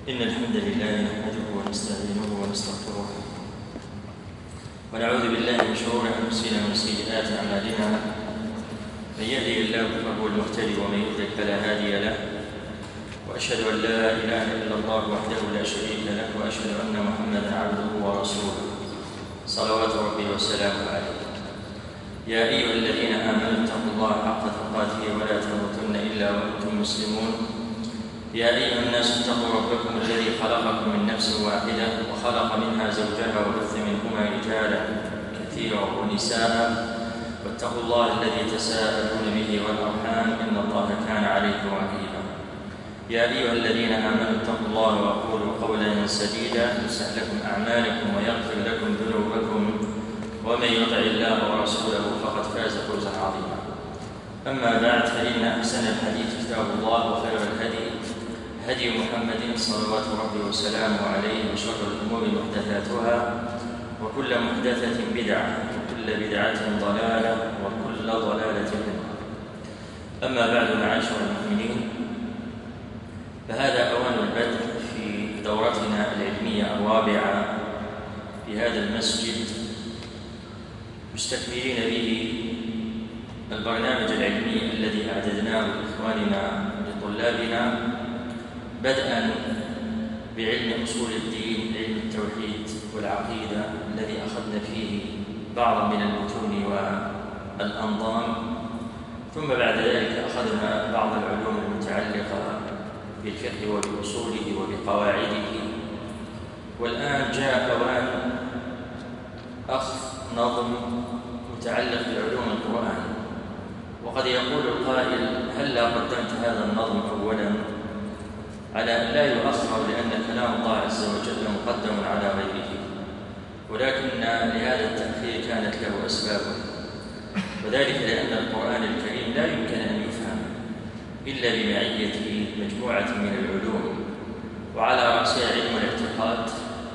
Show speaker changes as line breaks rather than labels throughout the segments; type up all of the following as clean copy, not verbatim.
إن الحمد لله نحمده ونستعينه ونستغفره ونعوذ بالله من شرور أنفسنا ومن سيئات أعمالنا. من يهده الله فهو المهتدي ومن يضلل فلا هادي له، وأشهد أن لا إله إلا الله وحده لا شريك له، وأشهد أن محمدا عبده ورسوله صلوات ربي وسلامه عليه. يا أيها الذين آمنوا اتقوا الله حق تقاته ولا تموتن إلا وأنتم مسلمون. يا أيها الناس اتقوا ربكم الذي خلقكم من نفس واحدة وخلق منها زوجها وبث منهما رجالا كثيرا ونساء، واتقوا الله الذي تساءلون به والأرحام إن الله كان عليكم رقيبا. يا أيها الذين آمنوا اتقوا الله وقولوا قولا سديدا يصلح لكم أعمالكم ويغفر لكم ذنوبكم، ومن يطع الله ورسوله فقد فاز فوزا عظيما. أما بعد، فإن أحسن الحديث كتاب الله، وخير الهدي هدي محمد صلوات ربي وسلامه عليه، وشر الأمور محدثاتها، وكل محدثة بدعة، وكل بدعة ضلالة، وكل ضلالة في النار. أما بعد، معاشر المؤمنين، فهذا أوان البدء في دورتنا العلمية الرابعة في هذا المسجد، مستكملين به البرنامج العلمي الذي أعددناه لإخواننا لطلابنا، بدءا بعلم أصول الدين، علم التوحيد والعقيدة الذي أخذنا فيه بعضا من المتون والأنظام، ثم بعد ذلك أخذنا بعض العلوم المتعلقة بالفقه وبأصوله وبقواعده. والآن جاء أوان أخذ نظم متعلق بعلوم القرآن. وقد يقول القائل: هلا قدمت هذا النظم أولا على أن لا يؤخر، لأن كلام الله عز وجل مقدم على غيره، ولكن لهذا التأخير كانت له أسباب، وذلك لأن القرآن الكريم لا يمكن أن يفهم إلا بمعية مجموعة من العلوم، وعلى رأسها علم الاعتقاد،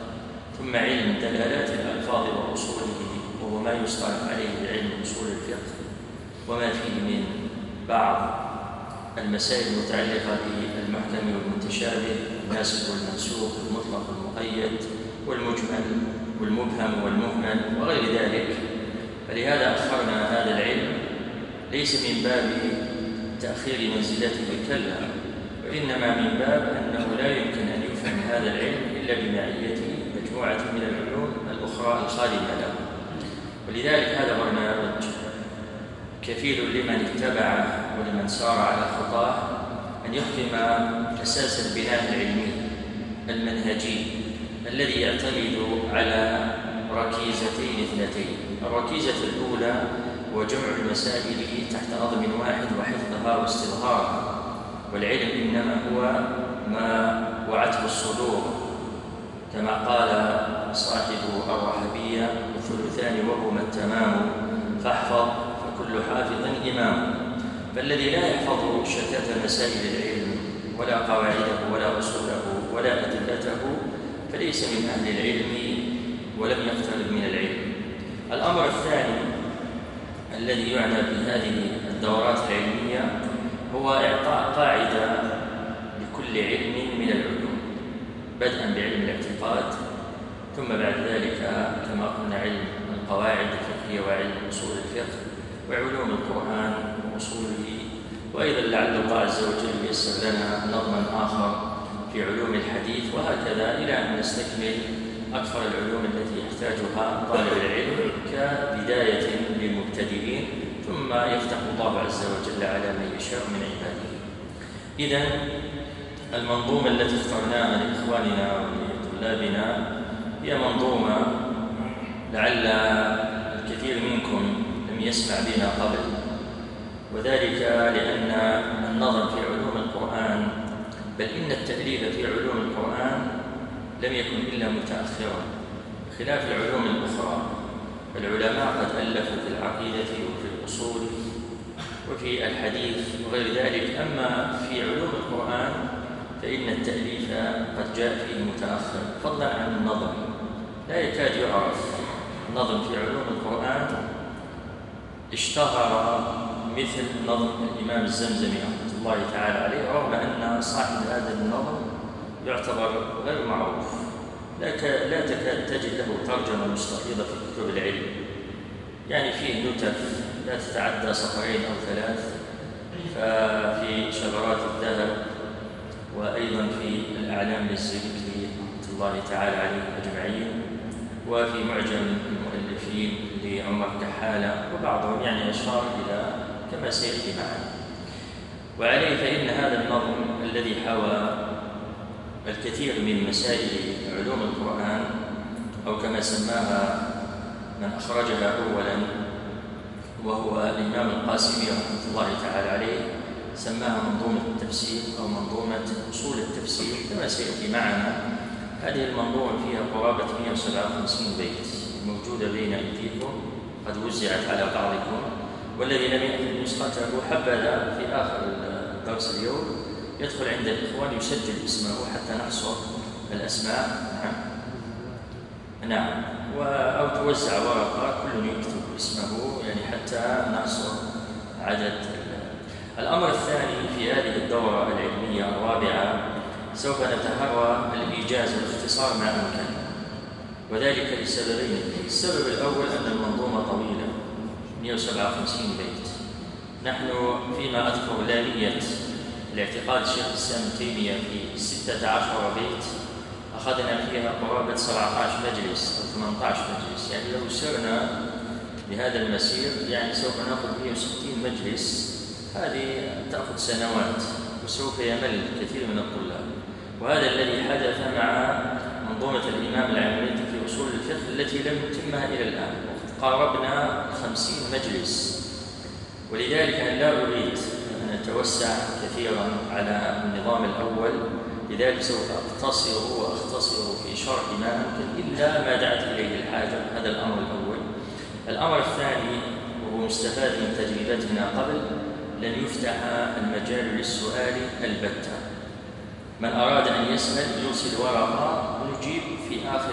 ثم علم دلالات الألفاظ وأصوله، وهو ما يصطلح عليه علم أصول الفقه، وما فيه من بعض المسائل المتعلقة بالمحكم والمتشابه، الناسخ والمنسوخ، المطلق والمقيد، والمجمل والمبهم والمهمل وغير ذلك. فلهذا أخرنا هذا العلم، ليس من باب تأخير منزلته كلا، وإنما من باب أنه لا يمكن أن يفهم هذا العلم إلا بمعية مجموعة من العلوم الأخرى الخالية له. ولذلك هذا برنامج كفيل لمن اتبعه ولمن سار على خطاه أن يحكم أساس البناء العلمي المنهجي الذي يعتمد على ركيزتين اثنتين. الركيزة الأولى هو جمع المسائل تحت نظم واحد وحفظها واستظهارها، والعلم إنما هو ما وعته الصدور، كما قال صاحب الرحبية: الثلثان وهما التمام، فاحفظ فكل حافظ إمام. فالذي لا يحفظ شتات مسائل العلم ولا قواعده ولا أصوله ولا أدلته فليس من أهل العلم ولم يقترب من العلم. الأمر الثاني الذي يعنى بهذه الدورات العلمية هو إعطاء قاعدة لكل علم من العلوم، بدءا بعلم الاعتقاد، ثم بعد ذلك كما قلنا علم القواعد الفقهية وعلم أصول الفقه وعلوم القرآن وأصوله. وأيضا لعل الله عز وجل ييسر لنا نظما آخر في علوم الحديث، وهكذا إلى أن نستكمل أكثر العلوم التي يحتاجها طالب العلم كبداية للمبتدئين، ثم يفتح الله عز وجل على من يشاء من عباده. إذن المنظومة التي اخترناها لإخواننا ولطلابنا هي منظومة لعل الكثير منكم لم يسمع بنا قبل، وذلك لأن النظر في علوم القرآن، بل إن التأليف في علوم القرآن لم يكن إلا متأخرا، خلاف العلوم الأخرى. العلماء قد ألفوا في العقيدة وفي الأصول وفي الحديث وغير ذلك، أما في علوم القرآن فإن التأليف قد جاء فيه متأخر، فضلا عن النظم. لا يكاد يعرف نظم في علوم القرآن اشتهر مثل نظم الإمام الزمزمي رحمة الله تعالى عليه، رغم أن صاحب هذا النظم يعتبر غير معروف، لا تكاد تجد له ترجمة مستفيضة في كتب العلم، يعني فيه نتف لا تتعدى صفحتين أو 3، ففي شجرات الذهب، وأيضا في الأعلام للزبكي رحمة الله تعالى عليه أجمعين، وفي معجم المؤلفين لعمر كحالة، وبعضهم يعني أشار إلى كما سيأتي معنا. وعليه فإن هذا النظم الذي حوى الكثير من مسائل علوم القرآن، أو كما سماها من أخرجها أولا وهو الإمام القاسمي رحمة الله تعالى عليه، سماها منظومة التفسير أو منظومة أصول التفسير كما سيأتي معنا. هذه المنظومة فيها قرابة 157 بيت موجودة بين أيديكم، قد وزعت على بعضكم، والذي لم يأخذ نسخته حبذا في آخر الدرس اليوم يدخل عند الإخوان يسجل اسمه حتى نحصر الأسماء. نعم، أو توزع ورقة كل يكتب اسمه يعني حتى نحصر عدد. الأمر الثاني في هذه الدورة العلمية الرابعة سوف نتحرى الإيجاز والاختصار ما أمكن، وذلك لسببين. السبب الأول أن المنظومة طويلة 157 بيت. نحن فيما أذكر لامية الاعتقاد شيخ الإسلام ابن تيمية في 16 بيت أخذنا فيها قرابة 17 مجلس أو 18 مجلس، يعني لو سرنا بهذا المسير يعني سوف نأخذ 160 مجلس، هذه تأخذ سنوات وسوف يمل كثير من الطلاب. وهذا الذي حدث مع منظومة الإمام العاملي في أصول الفقه التي لم نتمها إلى الآن، وقد قاربنا 50 مجلس. ولذلك أنا لا أريد أن أتوسع كثيرا على النظام الأول، لذلك سوف أختصر في شرح ما أمكن إلا ما دعت إليه الحاجة. هذا الأمر الأول. الأمر الثاني وهو مستفاد من تجربتنا قبل، لن يفتح المجال للسؤال البتة. من أراد أن يسأل يرسل ورقة ونجيب في آخر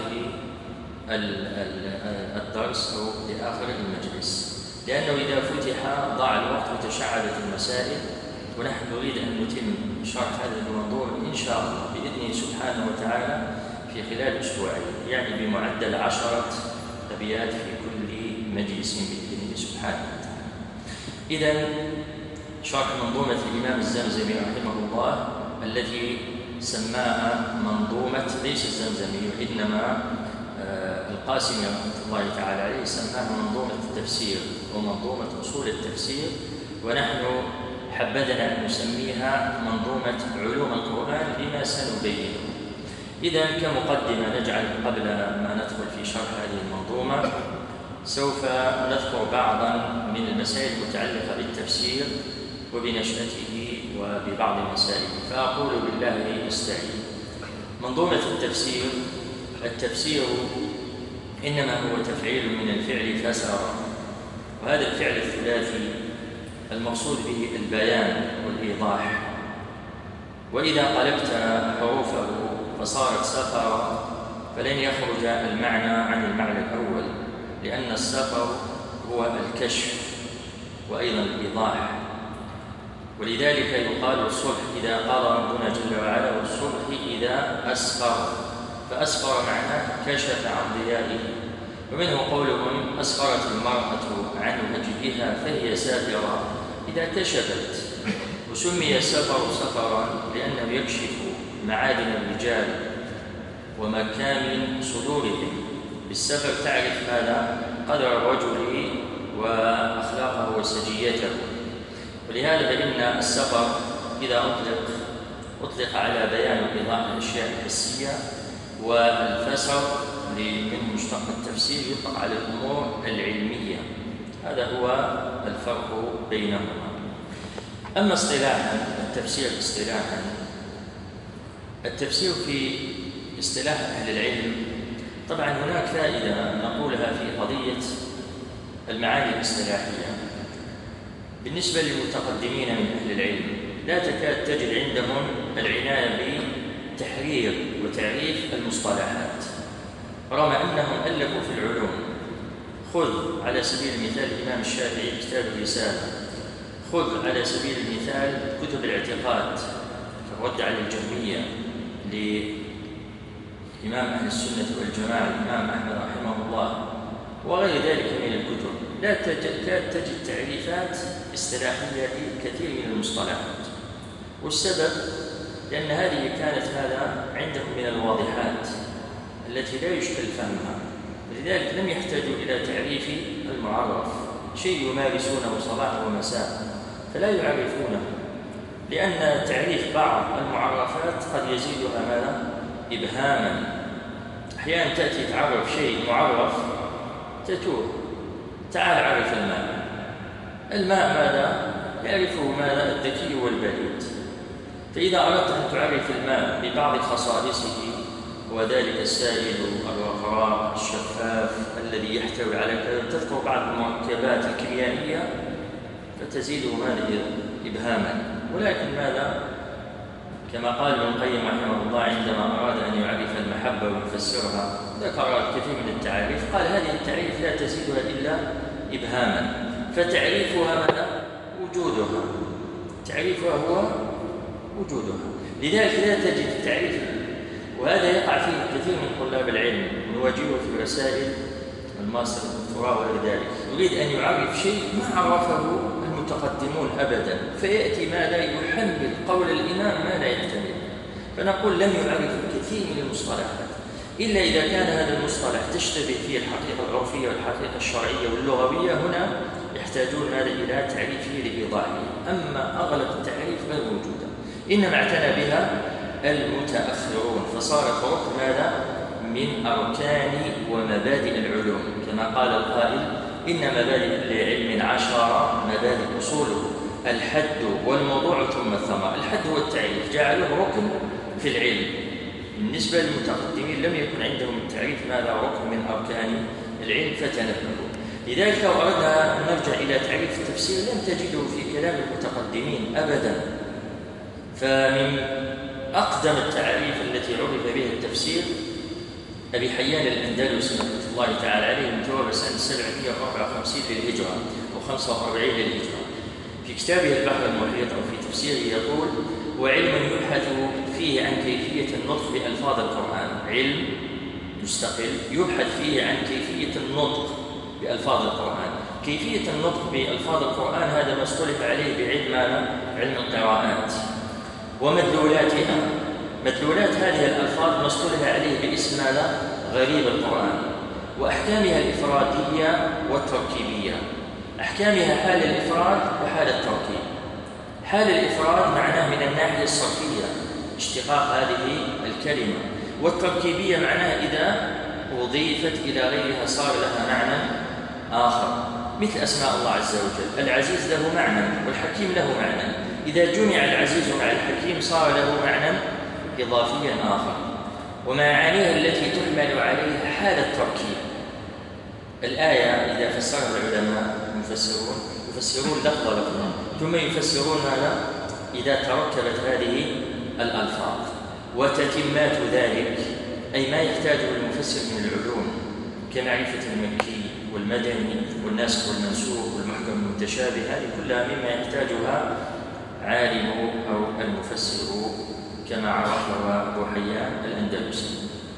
الدرس أو لآخر المجلس، لأنه إذا فتح ضاع الوقت وتشعبت المسائل، ونحن نريد أن نتم شرح هذه المنظومة إن شاء الله بإذنه سبحانه وتعالى في خلال أسبوعين، يعني بمعدل 10 أبيات في كل مجلس بإذنه سبحانه وتعالى. إذن شرح منظومة الإمام الزمزمي رحمه الله التي سماها منظومة ليس الزمزمي وإنما القاسمي رحمة الله تعالى عليه سماها منظومة التفسير ومنظومة أصول التفسير، ونحن حبذنا أن نسميها منظومة علوم القرآن لما سنبينه. إذن كمقدمة نجعل قبل ما ندخل في شرح هذه المنظومة سوف نذكر بعضا من المسائل المتعلقة بالتفسير وبنشأته وببعض مسائله. فأقول بالله استعين. منظومة التفسير إنما هو تفعيل من الفعل فسر، وهذا الفعل الثلاثي المقصود به البيان والإيضاح، وإذا قلبت حروفه فصارت سفر فلن يخرج المعنى عن المعنى الأول، لأن السفر هو الكشف وأيضا الإيضاح. ولذلك يقال الصبح إذا قال ربنا جل وعلا والصبح إذا أسفر، فأسفر معناه كشف عن ضيائه. ومنه قولهم أسفرت المرأة عن وجهها فهي سافرة إذا كشفت. وسمي السفر سفرا لأنه يكشف معادن الرجال ومكامن صدورهم. بالسفر تعرف ماذا؟ قدر الرجل وأخلاقه وسجيته. ولهذا فإن السفر إذا أطلق على بيان وإيضاح الأشياء الحسية، والفسر من مشتق التفسير يطلق على الأمور العلمية. هذا هو الفرق بينهما. أما اصطلاحا التفسير في اصطلاح أهل العلم، طبعا هناك فائدة نقولها في قضية المعاني الاصطلاحية. بالنسبة للمتقدمين من أهل العلم لا تكاد تجد عندهم العناية بتحرير وتعريف المصطلحات، رغم أنهم ألفوا في العلوم. خذ على سبيل المثال الإمام الشافعي كتاب الرسالة، خذ على سبيل المثال كتب الاعتقاد كالرد على الجهمية لإمام أهل السنة والجماعة الإمام أحمد رحمه الله وغير ذلك من الكتب لا تجد تعريفات اصطلاحية لكثير من المصطلحات. والسبب لأن هذه كانت هذا عندهم من الواضحات التي لا يشكل فهمها، لذلك لم يحتاجوا إلى تعريف المعرف، شيء يمارسونه صباحا ومساء فلا يعرفونه، لأن تعريف بعض المعرفات قد يزيدها ماذا؟ إبهاما. أحيانا تأتي تعرف شيء معرف تتوه، تعال عرف الماء. الماء ماذا؟ يعرفه ماذا؟ الذكي والبليد. فإذا أردت أن تعرف الماء ببعض خصائصه وذلك السائل الرقراق الشفاف الذي يحتوي على كذا، تذكر بعض المركبات الكيميائية فتزيده ماذا؟ إبهاما. ولكن ماذا؟ كما قال ابن القيم رحمه الله عندما أراد أن يعرف المحبة ويفسرها ذكر الكثير من التعاريف، قال هذه التعريف لا تزيدها إلا إبهاما، فتعريفها ماذا؟ وجودها. تعريفها هو وجودها. لذلك لا تجد التعريف، وهذا يقع فيه كثير من طلاب العلم نواجهه في رسائل الماستر والدكتوراه وغير ذلك، يريد أن يعرف شيء ما عرفه المتقدمون أبدا، فيأتي ما لا يحمل قول الإمام ما لا يحتمل. فنقول لم يعرف الكثير من المصطلحات إلا إذا كان هذا المصطلح تشتبه فيه الحقيقة العرفية والحقيقة الشرعية واللغوية، هنا يحتاجون هذا إلى تعريفه لإيضاحه. أما أغلب التعريف غير موجودة، إنما اعتنى بها المتأخرون، فصارت ركن ماذا؟ من أركان ومبادئ العلوم، كما قال القائل إن مبادئ لعلم 10 مبادئ أصوله الحد والموضوع ثم الثمر. الحد هو التعريف، جعلوه ركن في العلم. بالنسبة للمتقدمين لم يكن عندهم التعريف ماذا؟ ركن من أركان العلم فتنبهوا. لذلك لو أردنا أن نرجع إلى تعريف التفسير لم تجده في كلام المتقدمين أبدا. فمن أقدم التعريف التي عرف بها التفسير أبي حيان الأندلسي رحمة الله تعالى عليه، متوفى سنة 754 للهجرة أو 45 للهجرة، في كتابه البحر المحيط أو في تفسيره يقول: وعلم يبحث فيه عن كيفية النطق بألفاظ القرآن، علم مستقل يبحث فيه عن كيفية النطق بألفاظ القرآن. كيفية النطق بألفاظ القرآن هذا ما اصطلح عليه بعلم علم القراءات ومدلولاتها. مدلولات هذه الألفاظ ما اصطلح عليه باسم ماذا؟ غريب القرآن، وأحكامها الإفرادية والتركيبية. أحكامها حال الإفراد وحال التركيب. حال الإفراد معناه من الناحية الصرفية اشتقاق هذه الكلمة، والتركيبية معناها إذا أضيفت إلى غيرها صار لها معنى آخر، مثل أسماء الله عز وجل. العزيز له معنى والحكيم له معنى، إذا جمع العزيز مع الحكيم صار له معنى إضافيا آخر. ومعانيها التي تحمل عليها حال التركيب. الآية إذا فسرها العلماء يفسرون لفظة لفظة، ثم يفسرون ماذا؟ إذا تركبت هذه الألفاظ. وتتمات ذلك أي ما يحتاجه المفسر من العلوم كمعرفة المكي والمدني والناسخ والمنسوخ والمحكم المتشابه، هذه كلها مما يحتاجها عالم أو المفسر كما عرفها أبو حيان الأندلسي.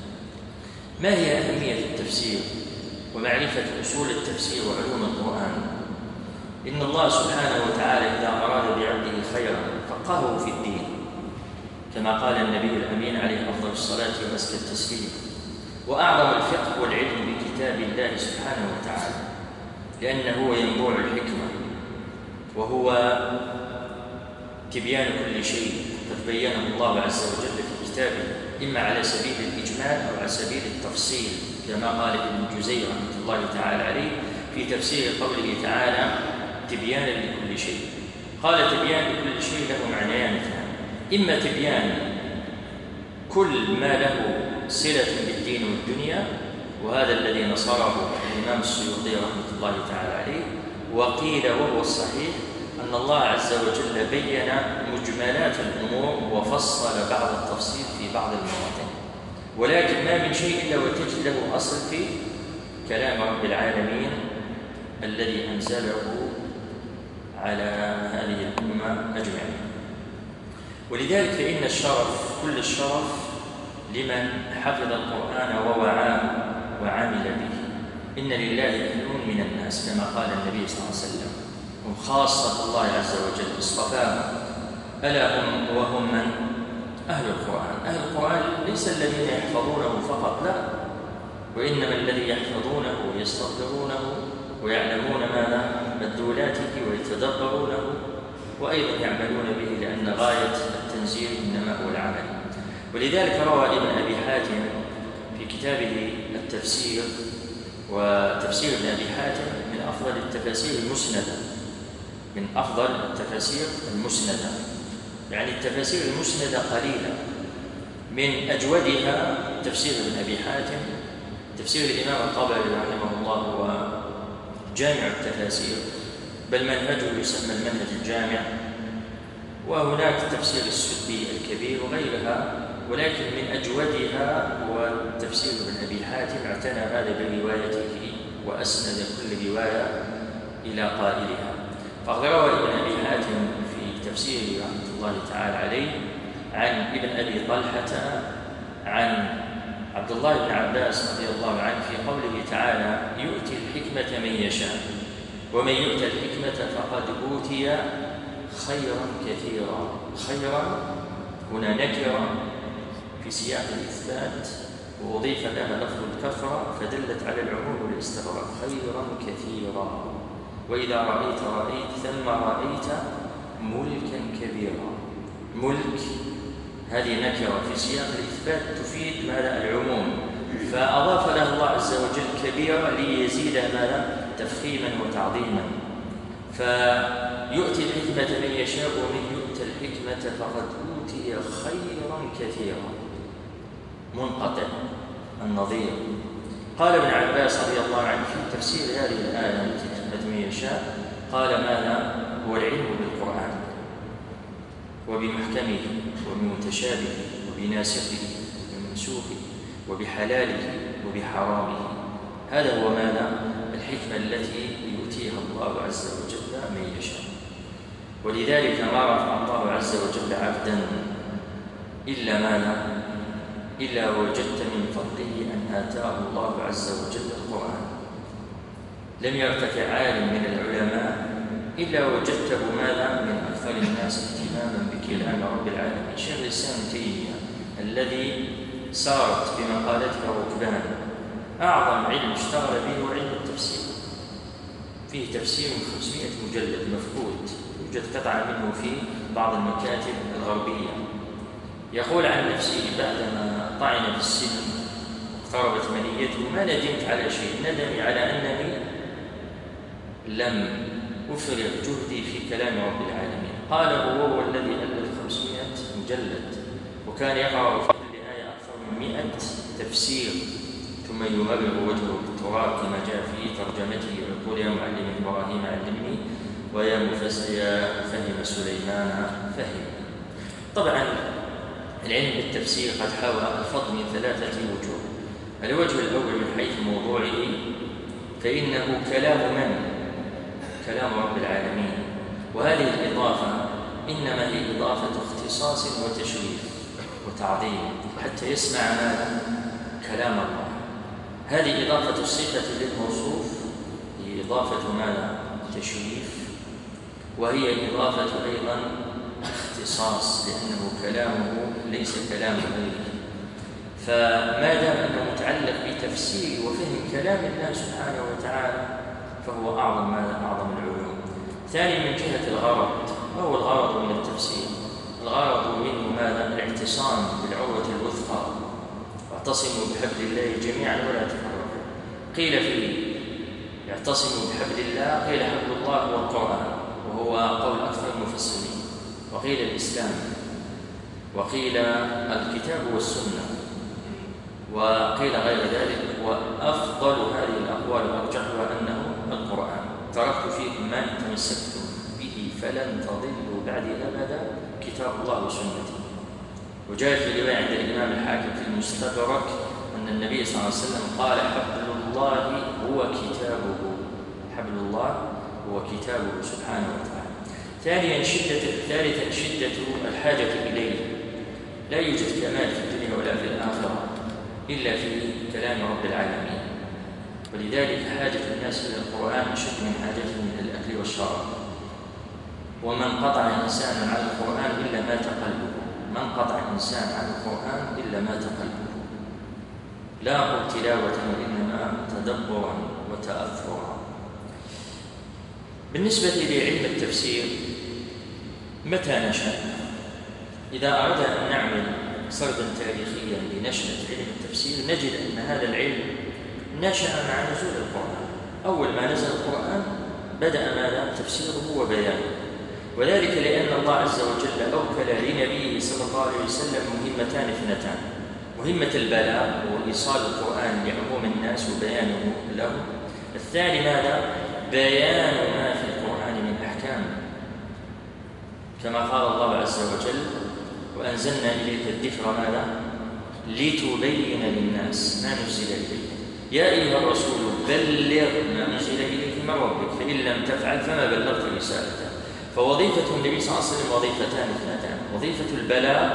ما هي أهمية التفسير ومعرفة أصول التفسير وعلوم القرآن؟ إن الله سبحانه وتعالى إذا أراد بعبده خيرا فقهه في الدين، كما قال النبي الأمين عليه أفضل الصلاة وأزكى التسليم. وأعظم الفقه والعلم بكتاب الله سبحانه وتعالى، لأنه هو ينبوع الحكمة وهو تبيان كل شيء قد بينه الله عز وجل في كتابه، إما على سبيل الإجمال أو على سبيل التفصيل، كما قال ابن جزي رحمة الله تعالى عليه في تفسير قوله تعالى: تبيانا لكل شيء. قال تبيان لكل شيء له معنيان اثنان: إما تبيان كل ما له صلة بالدين والدنيا، وهذا الذي نصره الإمام السيوطي رحمة الله تعالى عليه. وقيل وهو الصحيح أن الله عز وجل بين مجملات الأمور وفصل بعض التفصيل في بعض المواطن، ولكن ما من شيء إلا وتجد له أصل في كلام رب العالمين الذي أنزله على هذه الأمة أجمعين. ولذلك فإن الشرف كل الشرف لمن حفظ القرآن ووعاه وعمل به. إن لله أهل من الناس كما قال النبي صلى الله عليه وسلم، هم خاصة الله عز وجل اصطفاهم، ألا هم وهم من؟ أهل القرآن. أهل القرآن ليس الذين يحفظونه فقط، لا، وإنما الذي يحفظونه ويستطيعونه ويعلمون ماذا مدلولاته ويتدبرونه وأيضا يعملون به، لأن غاية التنزيل إنما هو العمل. ولذلك روى ابن أبي حاتم في كتابه التفسير، وتفسير ابن أبي حاتم من أفضل التفاسير المسندة، من أفضل التفاسير المسندة، يعني التفاسير المسندة قليلة، من أجودها تفسير ابن أبي حاتم تفسير الإمام الطبري رحمه الله، هو جامع التفاسير، بل منهجه يسمى المنهج الجامع. وهناك تفسير السدي الكبير وغيرها، ولكن من أجودها هو تفسير ابن أبي حاتم، اعتنى هذا بروايته وأسند كل رواية إلى قائلها. فقد روى ابن أبي حاتم في تفسيره رحمة الله تعالى عليه عن ابن أبي طلحة عن عبد الله بن عباس رضي الله عنه في قوله تعالى: يؤتي الحكمة من يشاء، ومن يؤت الحكمة فقد أوتي خيرا كثيرا. خيرا هنا نكرة في سياق الإثبات، وأضيف لها لفظ الكثرة فدلت على العموم والاستغراق، خيرا كثيرا. وإذا رأيت ثم رأيت ملكا كبيرا. ملك هذه نكرة في سياق الإثبات تفيد ماذا؟ العموم، فأضاف له الله عز وجل كبيرا ليزيد ماذا؟ تفخيما وتعظيما. فيؤتي الحكمة من يشاء، ومن يؤت الحكمة فقد أوتي خيرا كثيرا. منقطع النظير. قال ابن عباس رضي الله عنه في تفسير هذه الآية التي الحكمة من يشاء، قال ماذا؟ هو العلم بالقرآن وبمحكمه وبمتشابهه وبناسخه وبمنسوخه وبحلاله وبحرامه. هذا هو ماذا؟ الحكمة التي يؤتيها الله عز وجل من يشاء. ولذلك ما رفع الله عز وجل عبدا إلا ماذا؟ إلا وجدت من فضله أن آتاه الله عز وجل القرآن. لم يرتفع عالم من العلماء إلا وجدته ماذا؟ من أكثر الناس اهتماما بكلام رب العالمين. شيخ الإسلام تيمية الذي سارت بمقالته ركبان، أعظم علم اشتغل به هو علم التفسير، فيه تفسير 500 مجلد مفقود، يوجد قطعة منه في بعض المكاتب الغربية. يقول عن نفسه بعدما طعن في السن واقتربت منيته: ما ندمت على شيء، ندمي على أنني لم أفرغ جهدي في كلام رب العالمين. قال هو الذي ألف 500 مجلد، وكان يقرأ في كل آية أكثر من 100 تفسير، ثم يمرغ وجهه بالتراب كما جاء في ترجمته: يقول يا معلم إبراهيم علمني، ويا فهم سليمان فهم. طبعا العلم بالتفسير قد حوى الفضل من 3 وجوه. الوجه الأول من حيث موضوعه، فإنه كلام من؟ كلام رب العالمين، وهذه الإضافة إنما هي إضافة اختصاص وتشريف وتعظيم، حتى يسمع ماذا؟ كلام الله. هذه إضافة الصفة للموصوف، هي إضافة ماذا؟ تشريف، وهي إضافة أيضا اختصاص، لأنه كلامه ليس كلام غيره. فما دام أنه متعلق بتفسير وفهم كلام الله سبحانه وتعالى فهو أعظم العلوم. ثاني من جهة الغرض، ما هو الغرض من التفسير؟ الغرض منه ماذا؟ الاعتصام بالعروة الوثقى، واعتصموا بحبل الله جميعا ولا تفرقوا. قيل فيه اعتصموا بحبل الله، قيل حبل الله هو القرآن، وهو قول أكثر المفسرين، وقيل الإسلام، وقيل الكتاب والسنة، وقيل غير ذلك. وأفضل هذه الأقوال وأرجحها أنه القرآن. تركت فيكم ما إن تمسكتم به فلن تضلوا بعد أبدا، كتاب الله وسنتي. وجاء في رواية عند الإمام الحاكم في المستدرك أن النبي صلى الله عليه وسلم قال: حبل الله هو كتابه. حبل الله هو كتابه سبحانه وتعالى. ثالثا شدة الحاجة إليه. لا يوجد كمال في الدنيا ولا في الآخرة إلا في كلام رب العالمين. ولذلك حاجة الناس إلى القرآن أشد من حاجتهم إلى الأكل والشراب. ومن قطع إنسانا عن القرآن إلا مات قلبه، من قطع إنسان عن القرآن إلا مات قلبه. لا أقول تلاوة وإنما تدبرا وتأثرا. بالنسبة لعلم التفسير متى نشأ؟ إذا أردنا أن نعمل سردا تاريخيا لنشأة علم التفسير نجد أن هذا العلم نشأ مع نزول القرآن. أول ما نزل القرآن بدأ ماذا؟ تفسيره وبيانه. وذلك لأن الله عز وجل أوكل لنبيه صلى الله عليه وسلم مهمتان اثنتان: مهمة البلاغ وإيصال القرآن لعموم الناس وبيانه لهم. الثاني ماذا؟ بيان ما في القرآن من أحكام، كما قال الله عز وجل: وأنزلنا إليك الذكر ماذا؟ لتبين للناس ما نزل إليك. يا أيها الرسول بلغ ما أنزل إليك من ربك فإن لم تفعل فما بلغت رسالته. فوظيفة النبي صلى الله عليه وسلم وظيفتان اثنتان: وظيفة البلاغ،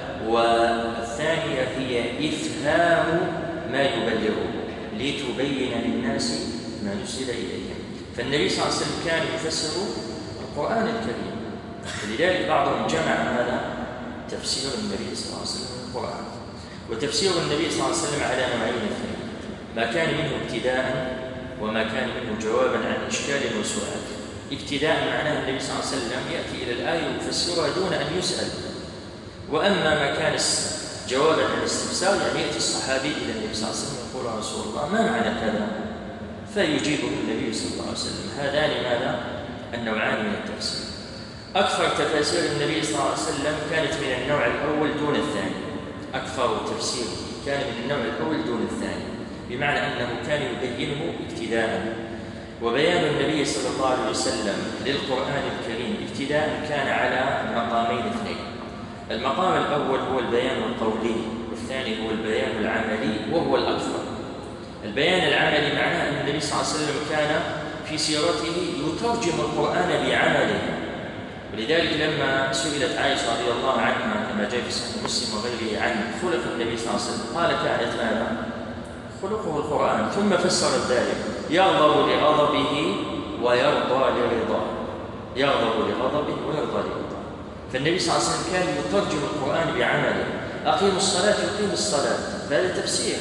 والثانية هي إفهام ما يبلغه لتبين للناس ما نزل إليهم. فالنبي صلى الله عليه وسلم كان يفسر القرآن الكريم، ولذلك بعضهم جمع هذا تفسير النبي صلى الله عليه وسلم القرآن. وتفسير النبي صلى الله عليه وسلم على نوعين اثنين: ما كان منه ابتداء وما كان منه جوابا عن إشكال وسؤال. ابتداء معناه النبي صلى الله عليه وسلم يأتي إلى الآية ويفسرها دون أن يسأل. وأما ما كان جوابا عن الاستفسار يعني يأتي الصحابي إلى النبي صلى الله عليه وسلم يقول: يا رسول الله ما معنى كذا؟ فيجيبه النبي صلى الله عليه وسلم. هذان ماذا؟ النوعان من التفسير. أكثر تفاسير النبي صلى الله عليه وسلم كانت من النوع الأول دون الثاني. أكثر تفسير كان من النوع الأول دون الثاني، بمعنى أنه كان يبينه ابتداء. وبيان النبي صلى الله عليه وسلم للقرآن الكريم ابتداء كان على مقامين اثنين: المقام الأول هو البيان القولي، والثاني هو البيان العملي وهو الأكثر. البيان العملي معناه أن النبي صلى الله عليه وسلم كان في سيرته يترجم القرآن بعمله. ولذلك لما سئلت عائشة رضي الله عنها كما جاء في صحيح مسلم وغيره عن خلق النبي صلى الله عليه وسلم قال: كانت ماذا؟ خلقه القرآن. ثم فسرت ذلك: يغضب لغضبه ويرضى لرضاه، يغضب لغضبه ويرضى لرضاه. فالنبي صلى الله عليه وسلم كان يترجم القرآن بعمله. أقيموا الصلاة يقيم الصلاة، هذا تفسير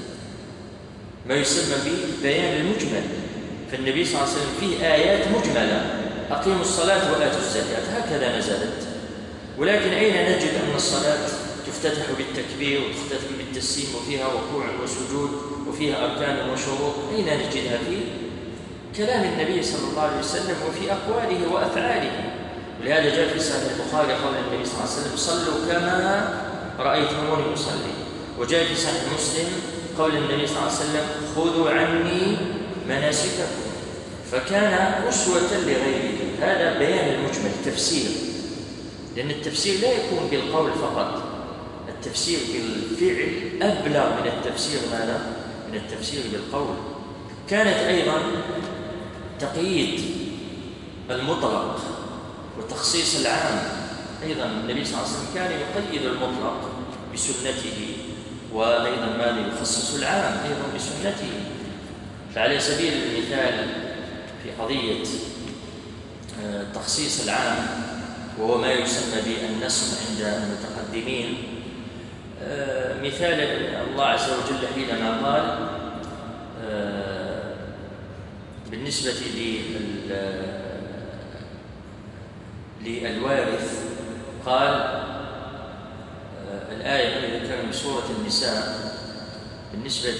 ما يسمى ببيان المجمل. فالنبي صلى الله عليه وسلم فيه آيات مجملة: أقيموا الصلاة وآتوا الزكاة، هكذا نزلت. ولكن أين نجد أن الصلاة تفتتح بالتكبير وتختتم بالتسليم وفيها ركوع وسجود وفيها أركان وشروط؟ أين نجدها؟ في كلام النبي صلى الله عليه وسلم وفي أقواله وأفعاله. ولهذا جاء في صحيح البخاري قول النبي صلى الله عليه وسلم: صلوا كما رأيتموني أصلي. وجاء في صحيح مسلم قول النبي صلى الله عليه وسلم: خذوا عني مناسككم. فكان أسوة لغيره. هذا بيان المجمل، تفسير. لأن التفسير لا يكون بالقول فقط، التفسير بالفعل أبلغ من التفسير ماذا؟ من التفسير بالقول. كانت أيضا تقييد المطلق وتخصيص العام. أيضا النبي صلى الله عليه وسلم كان يقيد المطلق بسنته، وأيضا ماذا؟ يخصص العام أيضا بسنته. فعلى سبيل المثال في قضية تخصيص العام، وهو ما يسمى بالنسخ عند المتقدمين، مثال الله عز وجل حينما قال بالنسبة للوارث، قال الآية التي ذكرها من سورة النساء بالنسبة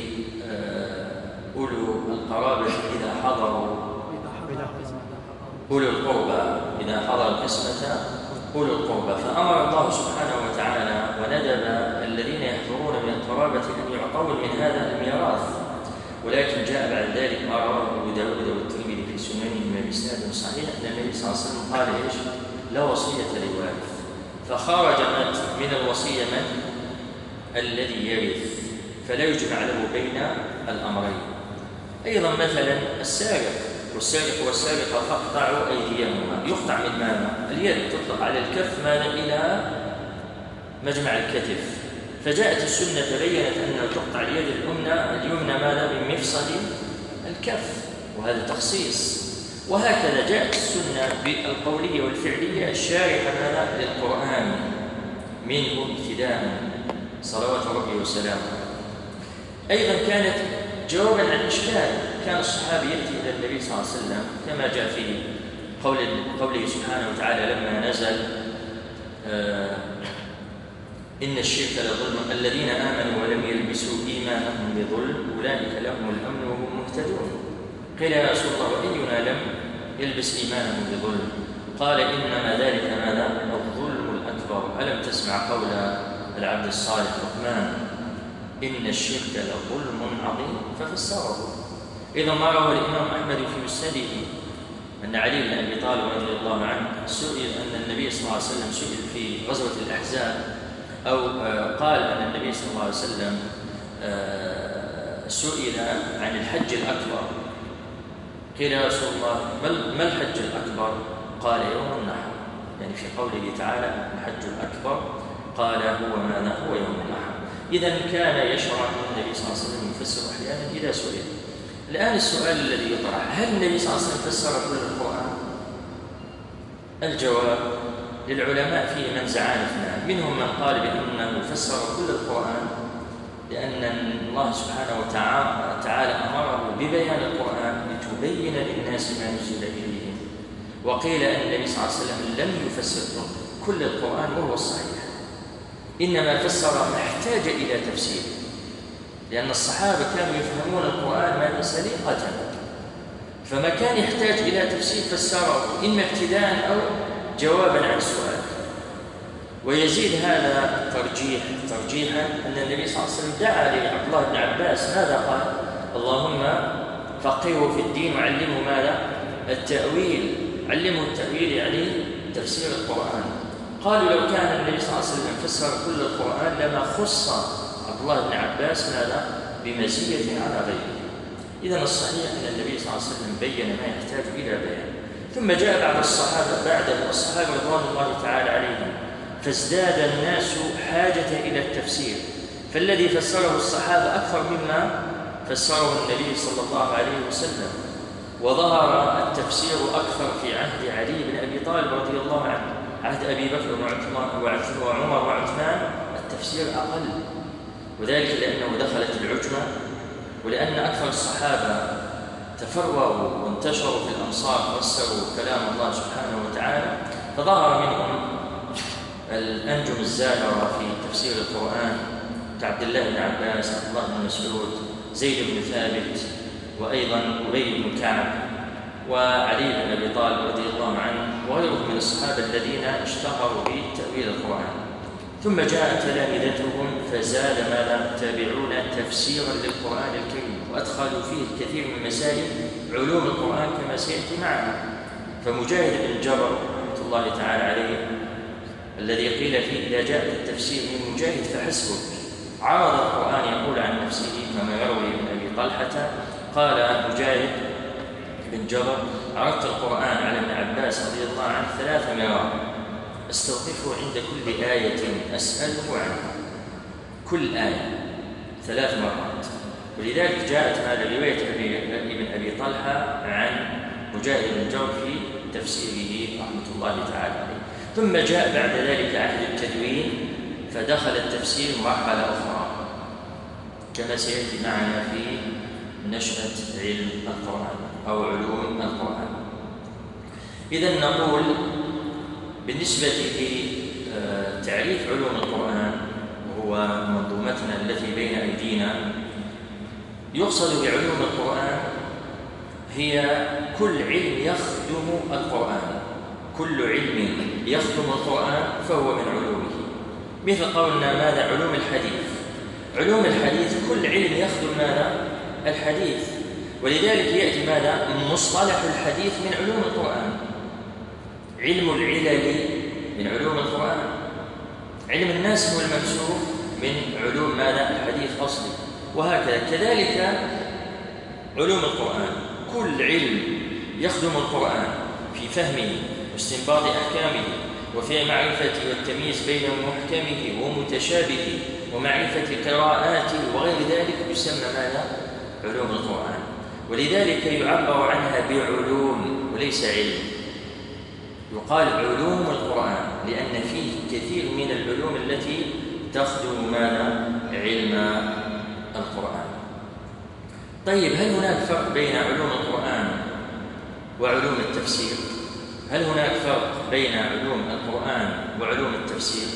لأولو القرابة إذا حضروا أولو القربى إذا حضر القسمة أولو القربى، فأمر الله سبحانه وتعالى وندب الذين يحضرون من القرابة أن يعطون من هذا الميراث. ولكن جاء بعد ذلك ما رواه أبو داود والترمذي في سننهما بإسناد صحيح أن النبي صلى الله عليه وسلم قال: إيش؟ لا وصية للوارث. فخرج من الوصية من؟ الذي يرث، فلا يجمع له بين الأمرين. أيضا مثلا السارق والسارق والسارقة فاقطعوا أيديهما، يقطع من ماذا؟ اليد تطلق على الكف ماذا؟ إلى مجمع الكتف. فجاءت السنة فبينت أنه تقطع اليد اليمنى ماذا؟ بمفصل الكف، وهذا تخصيص. وهكذا جاءت السنة بالقولية والفعلية الشارحة ماذا؟ للقرآن منه ابتداء صلوات ربي وسلامه. أيضا كانت جوابا عن الإشكال، كان الصحابي يأتي إلى النبي صلى الله عليه وسلم كما جاء في قوله سبحانه وتعالى لما نزل إن الشرك لظلم الذين آمنوا ولم يلبسوا إيمانهم بظلم أولئك لهم الأمن وهم مهتدون. قيل يا رسول الله وأينا لم يلبس إيمانه بظلم؟ قال إنما ذلك ماذا؟ الظلم الأكبر. ألم تسمع قول العبد الصالح لقمان إن الشرك لظلم عظيم ففسره. إذا ما روى الإمام أحمد في مسنده أن علي بن أبي طالب رضي الله عنه سئل أن النبي صلى الله عليه وسلم سئل في غزوة الأحزاب، أو قال أن النبي صلى الله عليه وسلم سئل عن الحج الأكبر. قيل يا رسول الله ما الحج الأكبر؟ قال يوم النحر، يعني في قوله تعالى الحج الأكبر قال هو ماذا؟ هو يوم النحر. إذن كان يشرع النبي صلى الله عليه وسلم يفسر أحيانا إذا سئل. الآن السؤال الذي يطرح، هل النبي صلى الله عليه وسلم فسر كل القرآن؟ الجواب للعلماء فيه منزعان اثنان، منهم من قال بأنه فسر كل القرآن لأن الله سبحانه وتعالى أمره ببيان القرآن لتبين للناس ما نزل إليهم، وقيل أن النبي صلى الله عليه وسلم لم يفسر كل القرآن وهو الصحيح، إنما فسر ما احتاج إلى تفسير، لأن الصحابة كانوا يفهمون القرآن ما سليقة، فما كان يحتاج إلى تفسير فسره إما ابتداء أو جوابا عن سؤال. ويزيد هذا ترجيحا أن النبي صلى الله عليه وسلم دعا لعبد الله بن عباس، ماذا قال؟ اللهم فقهه في الدين وعلمه ماذا؟ التأويل. علمه التأويل يعني تفسير القرآن. قالوا لو كان النبي صلى الله عليه وسلم فسر كل القرآن لما خص عبد الله بن عباس ماذا؟ بمزية على غيره. إذن الصحيح أن النبي صلى الله عليه وسلم بين ما يحتاج إلى بيان. ثم جاء بعد الصحابة رضوان الله تعالى عليهم، فازداد الناس حاجة إلى التفسير، فالذي فسره الصحابة أكثر مما فسره النبي صلى الله عليه وسلم، وظهر التفسير أكثر في عهد علي بن أبي طالب رضي الله عنه. عهد أبي بكر وعمر وعثمان التفسير أقل، وذلك لأنه دخلت العجمة، ولأن أكثر الصحابة تفرغوا وانتشروا في الأمصار فسروا كلام الله سبحانه وتعالى، فظهر منهم الأنجم الزاهرة في تفسير القرآن كعبد الله بن عباس، عبد الله بن مسعود، زيد بن ثابت، وأيضا أبي بن كعب، وعلي بن أبي طالب رضي الله عنه، وغيرهم من الصحابة الذين اشتهروا بتأويل القرآن. ثم جاء تلامذتهم فزاد ماذا؟ تابعون تفسيرا للقرآن الكريم، وأدخلوا فيه الكثير من مسائل علوم القرآن كما سيأتي معنا. فمجاهد بن جبر رحمة الله تعالى عليه الذي قيل فيه إذا جاء التفسير من مجاهد فحسبك، عرض القرآن يقول عن نفسه كما يروي من أبي طلحة، قال مجاهد بن جبر عرضت القرآن على ابن عباس رضي الله عنه 3 مرات استوقفه عند كل آية أسأله عنها، كل آية 3 مرات. ولذلك جاءت هذه رواية ابن أبي طلحة عن مجاهد بن جبر في تفسيره رحمة الله تعالى عليه. ثم جاء بعد ذلك عهد التدوين، فدخل التفسير مرحلة أخرى كما سيأتي معنا في نشأة علم القرآن أو علوم القرآن. إذن نقول بالنسبة لتعريف علوم القرآن، وهو منظومتنا التي بين أيدينا، يقصد بعلوم القرآن هي كل علم يخدم القرآن، كل علم يخدم القرآن فهو من علومه. مثل قولنا ماذا؟ علوم الحديث. علوم الحديث كل علم يخدم ماذا؟ الحديث، ولذلك يأتي ماذا؟ مصطلح الحديث من علوم القرآن. علم العلل من علوم القرآن، علم الناسخ والمنسوخ من علوم ماذا؟ الحديث أصلي، وهكذا. كذلك علوم القرآن كل علم يخدم القرآن في فهمه واستنباط أحكامه وفي معرفة والتمييز بين محكمه ومتشابهه ومعرفة قراءاته وغير ذلك يسمى ماذا؟ علوم القرآن. ولذلك يعبر عنها بعلوم وليس علم، يقال علوم القرآن لأن فيه كثير من العلوم التي تخدم ماذا؟ علم القرآن. طيب، هل هناك فرق بين علوم القرآن وعلوم التفسير؟ هل هناك فرق بين علوم القرآن وعلوم التفسير؟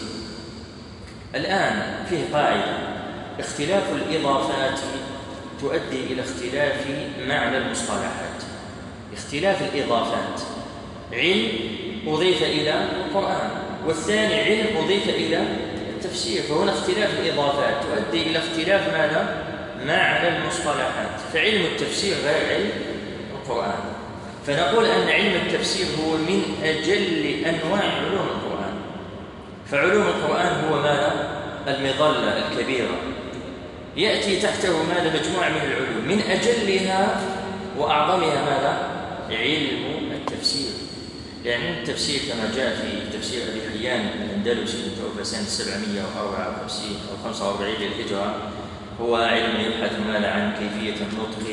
الآن فيه قاعدة: اختلاف الإضافات تؤدي إلى اختلاف معنى المصطلحات. اختلاف الإضافات، علم أضيف إلى القرآن والثاني علم أضيف إلى التفسير، فهنا اختلاف الإضافات تؤدي إلى اختلاف ماذا؟ معنى المصطلحات. فعلم التفسير غير علم القرآن، فنقول أن علم التفسير هو من أجل أنواع علوم القرآن. فعلوم القرآن هو ماذا؟ المظلة الكبيرة، يأتي تحته ماذا؟ مجموعة من العلوم، من أجلها وأعظمها ماذا؟ علم التفسير. لأن التفسير كما جاء في تفسير أبي حيان الأندلسي المتوفى سنة 754 أو 45 للهجرة، هو علم يبحث ماذا؟ عن كيفية النطق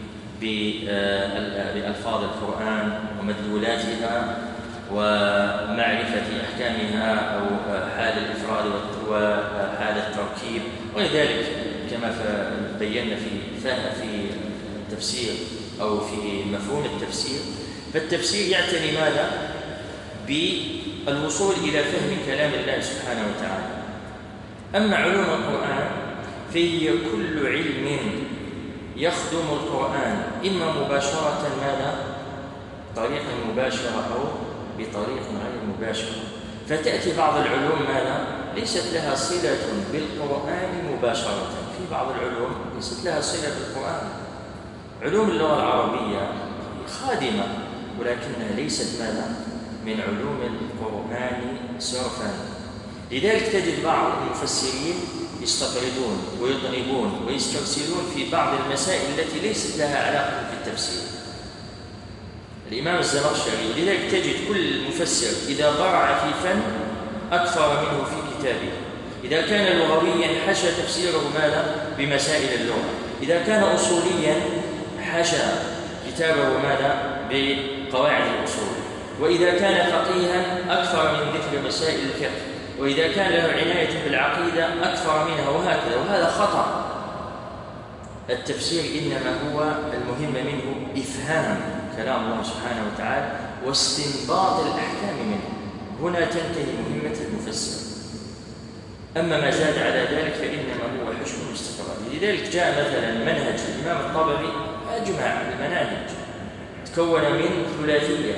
بألفاظ القرآن ومدلولاتها ومعرفة أحكامها أو حال الإفراد وحال التركيب ولذلك كما بينا في التفسير أو في مفهوم التفسير. فالتفسير يعتني ماذا؟ بالوصول إلى فهم كلام الله سبحانه وتعالى. أما علوم القرآن فهي كل علم يخدم القرآن إما مباشرة ماذا؟ طريقا مباشرة أو بطريق غير مباشرة. فتأتي بعض العلوم ماذا؟ ليست لها صلة بالقرآن مباشرة، في بعض العلوم ليست لها صلة بالقرآن. علوم اللغة العربية خادمة ولكنها ليست ماذا؟ من علوم القرآن صرفا. لذلك تجد بعض المفسرين يستطردون ويطنبون ويسترسلون في بعض المسائل التي ليست لها علاقة بالتفسير. الإمام الزمخشري، ولذلك تجد كل مفسر إذا برع في فن أكثر منه في كتابه. إذا كان لغويا حشى تفسيره ماذا؟ بمسائل اللغة. إذا كان أصوليا حشى كتابه ماذا؟ بقواعد الأصول. وإذا كان فقيها أكثر من ذكر مسائل الفقه. وإذا كان له عناية بالعقيدة أكثر منها، وهكذا. وهذا خطأ. التفسير إنما هو المهم منه إفهام كلام الله سبحانه وتعالى واستنباط الأحكام منه. هنا تنتهي مهمة المفسر. أما ما زاد على ذلك فإنما هو حشو واستقرار. لذلك جاء مثلا منهج الإمام الطبري أجمع المناهج، تكون من ثلاثية: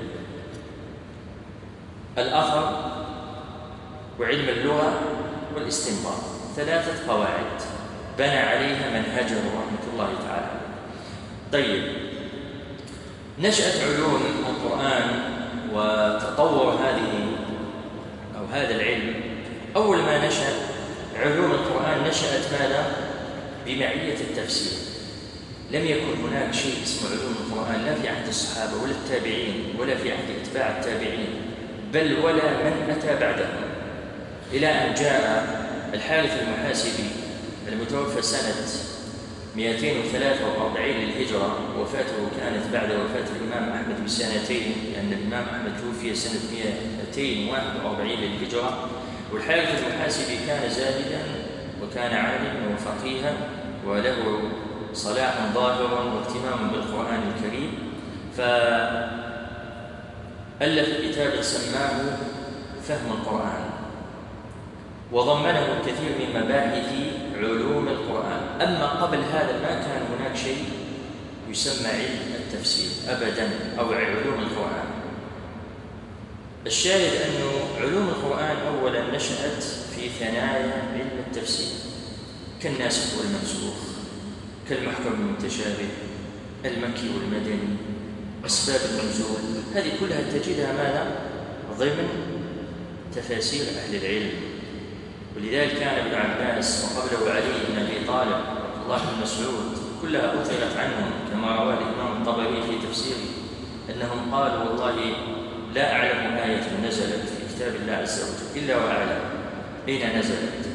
الأثر وعلم اللغة والاستنباط، 3 قواعد بنى عليها منهجه رحمة الله تعالى. طيب، نشأت علوم القرآن وتطور هذا العلم. أول ما نشأ علوم القرآن نشأت ماذا؟ بمعية التفسير. لم يكن هناك شيء اسمه علوم القرآن لا في عهد الصحابة ولا التابعين ولا في عهد أتباع التابعين، بل ولا من أتى بعدهم، إلى أن جاء الحارث المحاسبي المتوفى سنة 243 للهجرة، وفاته كانت بعد وفاة الإمام أحمد بسنتين، لأن الإمام أحمد توفي سنة 241 للهجرة. والحارث المحاسبي كان زاهدا وكان عالما وفقيها وله صلاح ظاهر واهتمام بالقرآن الكريم، فألف كتابا سماه فهم القرآن، وضمنه الكثير من مباحث علوم القرآن. أما قبل هذا ما كان هناك شيء يسمى علم التفسير أبدا أو علوم القرآن. الشاهد أن علوم القرآن أولا نشأت في ثنايا علم التفسير، كالناسخ والمنسوخ، كالمحكم المتشابه، المكي والمدني، أسباب النزول، هذه كلها تجدها ماذا؟ ضمن تفاسير أهل العلم. ولذلك كان ابن عباس وقبله علي بن أبي طالب وعبد الله بن مسعود كلها أثرت عنهم كما روى الإمام الطبري في تفسيره أنهم قالوا: والله لا أعلم آية نزلت في كتاب الله عز وجل إلا وأعلم أين نزلت.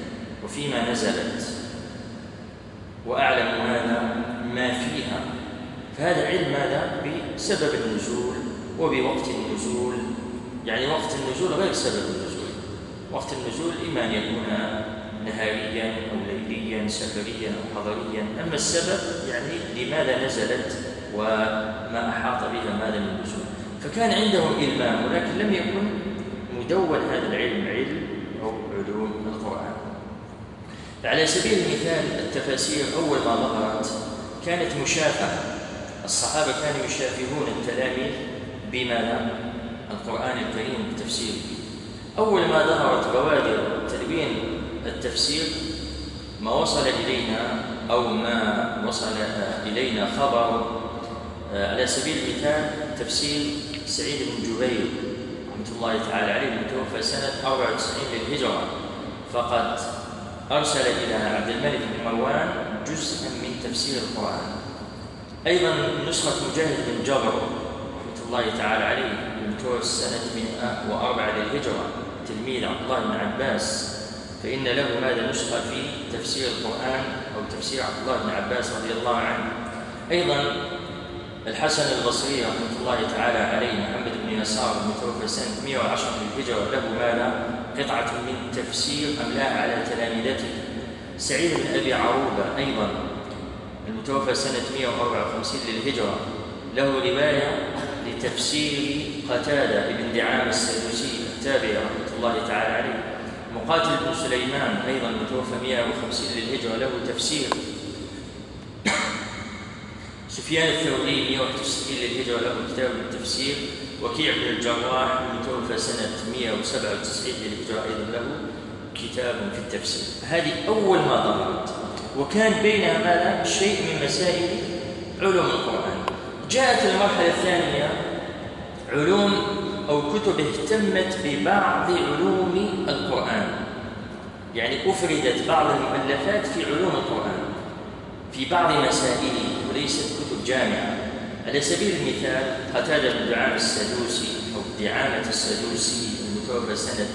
وفيما نزلت وأعلم هذا ما فيها، فهذا علم ماذا؟ بسبب النزول وبوقت النزول، يعني وقت النزول غير سبب النزول. وقت النزول إما أن يكون نهاريا أو ليليا سفريا أو حضريا، أما السبب يعني لماذا نزلت وما أحاط بها ماذا من نزول. فكان عندهم إلمام، ولكن لم يكن مدون هذا العلم علم أو علوم القرآن. على سبيل المثال التفاسير أول ما ظهرت كانت مشافهة، الصحابة كانوا يشافهون التلاميذ بما القرآن الكريم بتفسيره. أول ما ظهرت بوادر تدوين التفسير ما وصل إلينا أو ما وصل إلينا خبر على سبيل المثال تفسير سعيد بن جبير رحمة الله تعالى عليه المتوفى سنة 94 للهجرة، فقد أرسل إلى عبد الملك بن مروان جزءا من تفسير القرآن. أيضا نسخة مجاهد بن جبر رحمة الله تعالى عليه المتوفى سنة 104 للهجرة تلميذ عبد الله بن عباس، فإن له ماذا نسخة في تفسير القرآن أو تفسير عبد الله بن عباس رضي الله عنه. أيضا الحسن البصري رحمة الله تعالى عليه محمد بن يسار المتوفى سنة 110 للهجرة له ماذا قطعة من تفسير أملاها على تلامذته. سعيد بن أبي عروبة أيضا المتوفى سنة 154 للهجرة له رواية لتفسير قتادة بن دعامة السدوسي التابعي رحمة الله تعالى عليه. مقاتل بن سليمان أيضا المتوفى 150 للهجرة له تفسير. سفيان الثوري 161 للهجرة له كتاب التفسير. وكيع بن الجراح المتوفى سنة 197 للهجرة أيضا له كتاب في التفسير. هذه أول ما ظهرت، وكان بينها ماذا شيء من مسائل علوم القرآن. جاءت المرحلة الثانية علوم أو كتب اهتمت ببعض علوم القرآن، يعني أفردت بعض المؤلفات في علوم القرآن في بعض مسائله وليست كتب جامعة. على سبيل المثال قتادة بن دعامة السدوسي أو دعامة السدوسي المتوفى سنة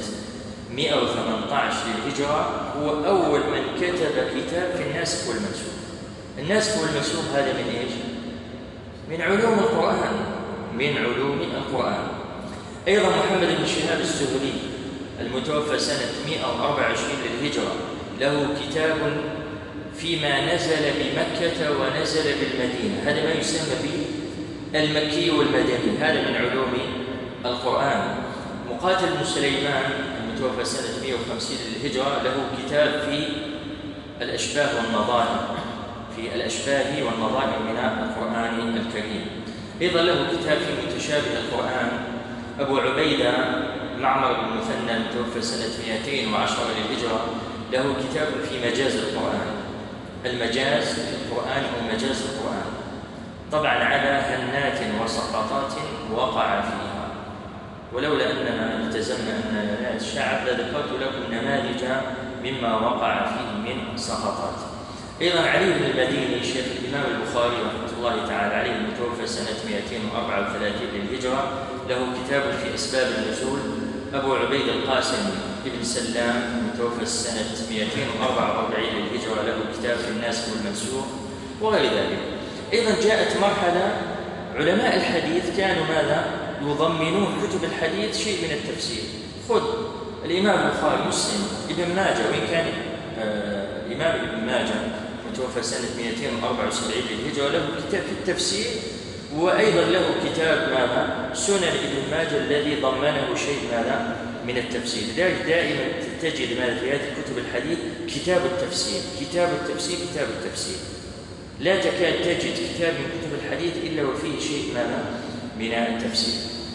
118 للهجرة هو أول من كتب كتاب في الناسخ والمنسوخ. الناسخ والمنسوخ هذا من إيش؟ من علوم القرآن، من علوم القرآن. أيضا محمد بن شهاب الزهري المتوفى سنة 124 للهجرة له كتاب فيما نزل بمكة ونزل بالمدينة، هذا ما يسمى بالمكي والمدني، هذا من علوم القرآن. مقاتل بن سليمان المتوفى سنة 150 للهجرة له كتاب في الأشباه والنظائر، في الأشباه والنظائر من القرآن الكريم. أيضا له كتاب في متشابه القرآن. أبو عبيدة معمر بن مثنى المتوفى سنة 210 للهجرة له كتاب في مجاز القرآن، المجاز القرآن أو مجاز القرآن، طبعا على هنات وسقطات وقع فيها، ولولا أننا التزمنا أن ننال الشعب لذكرت لكم نماذج مما وقع فيه من سقطات. أيضا علي بن المديني شيخ الإمام البخاري رحمة الله تعالى عليه المتوفى سنة 234 للهجرة له كتاب في أسباب النزول. أبو عبيد القاسم بن سلام المتوفى سنة 244 للهجرة له كتاب في الناسخ والمنسوخ وغير ذلك. أيضا جاءت مرحلة علماء الحديث كانوا ماذا؟ يضمنون كتب الحديث شيء من التفسير. خذ الإمام البخاري، مسلم، ابن ماجه، وإن كان الإمام ابن ماجه متوفى سنة 274 للهجرة له كتاب في التفسير، وأيضا له كتاب ماذا؟ سنن ابن ماجه الذي ضمنه شيء ماذا؟ من التفسير. لذلك دائما تجد ماذا في هذه كتب الحديث؟ كتاب التفسير، كتاب التفسير، كتاب التفسير. لا تكاد تجد كتاب من كتب الحديث إلا وفيه شيء ماذا؟ من التفسير.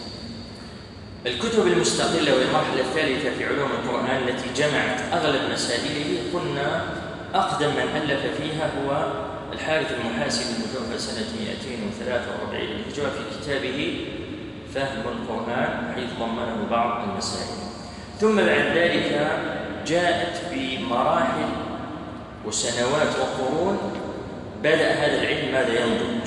الكتب المستقلة والمرحلة الثالثة في علوم القرآن التي جمعت أغلب مسائله، قلنا أقدم من ألف فيها هو الحارث المحاسبي المتوفى سنة 243 للهجرة في كتابه فهم القرآن، حيث ضمنه بعض المسائل. ثم بعد ذلك جاءت بمراحل وسنوات وقرون بدأ هذا العلم ماذا ينضج،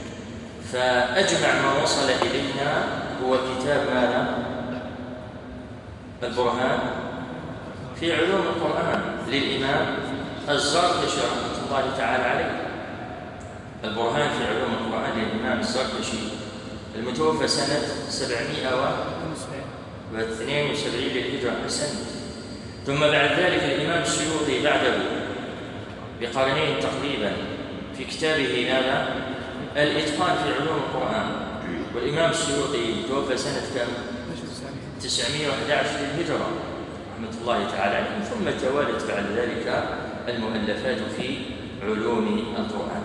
فأجمع ما وصل إلينا هو كتاب ماذا؟ البرهان في علوم القرآن للإمام الزركشي رحمة الله تعالى عليه. البرهان في علوم القرآن للإمام الزركشي المتوفى سنة 772 للهجرة حسن. ثم بعد ذلك الإمام السيوطي بعده بقرنين تقريبا في كتابه هذا الإتقان في علوم القرآن. والإمام السيوطي توفى سنة كم؟ 911 للهجرة رحمة الله تعالى عليه. ثم توالت بعد ذلك المؤلفات في علوم القرآن.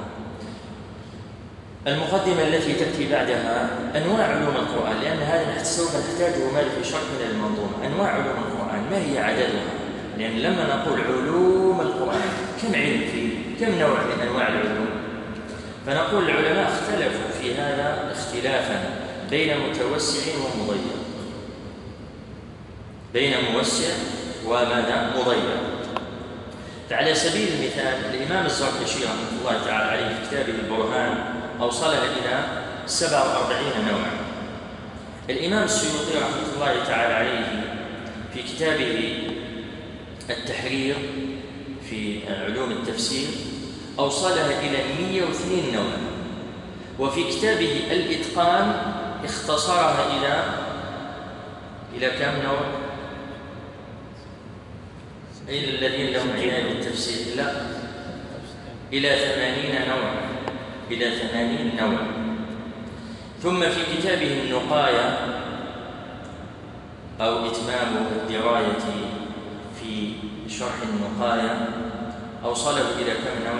المقدمة التي تأتي بعدها أنواع علوم القرآن، لأن هذا سوف نحتاجه ماذا في شرحنا للمنظومة. أنواع علوم القرآن ما هي عددها؟ لأن لما نقول علوم القرآن كم علم فيه؟ كم نوع من أنواع العلوم؟ فنقول العلماء اختلفوا في هذا اختلافا بين متوسع ومضيق، بين موسع وماذا مضيق. فعلى سبيل المثال الإمام الزركشي رحمه الله تعالى عليه في كتابه البرهان أوصلها إلى 47 نوعا. الإمام السيوطي رحمه الله تعالى عليه في كتابه التحرير في علوم التفسير أوصلها إلى 102 نوعا. وفي كتابه الإتقان اختصرها إلى كم نوع؟ الذين لهم عناية بالتفسير لا، إلى 80 نوعا، إلى 80 نوعا. ثم في كتابه النقاية أو إتمام الدراية في شرح النقاية أوصله إلى كم نوع؟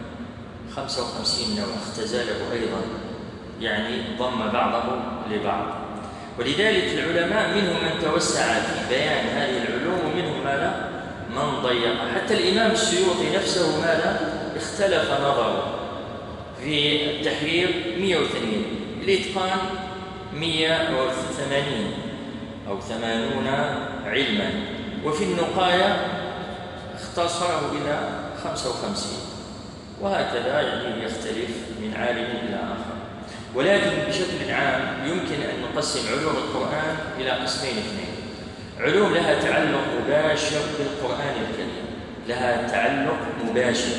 55 نوع، اختزاله أيضا، يعني ضم بعضه لبعض. ولذلك العلماء منهم من توسع في بيان هذه العلوم ومنهم ماذا؟ من ضيق. حتى الإمام السيوطي نفسه ماذا؟ اختلف نظره. في التحرير 102، الإتقان 180 أو 80 علما، وفي النقاية اختصره إلى 55، وهكذا يعني يختلف من عالم إلى آخر. ولكن بشكل عام يمكن أن نقسم علوم القرآن إلى قسمين اثنين: علوم لها تعلق مباشر بالقرآن الكريم، لها تعلق مباشر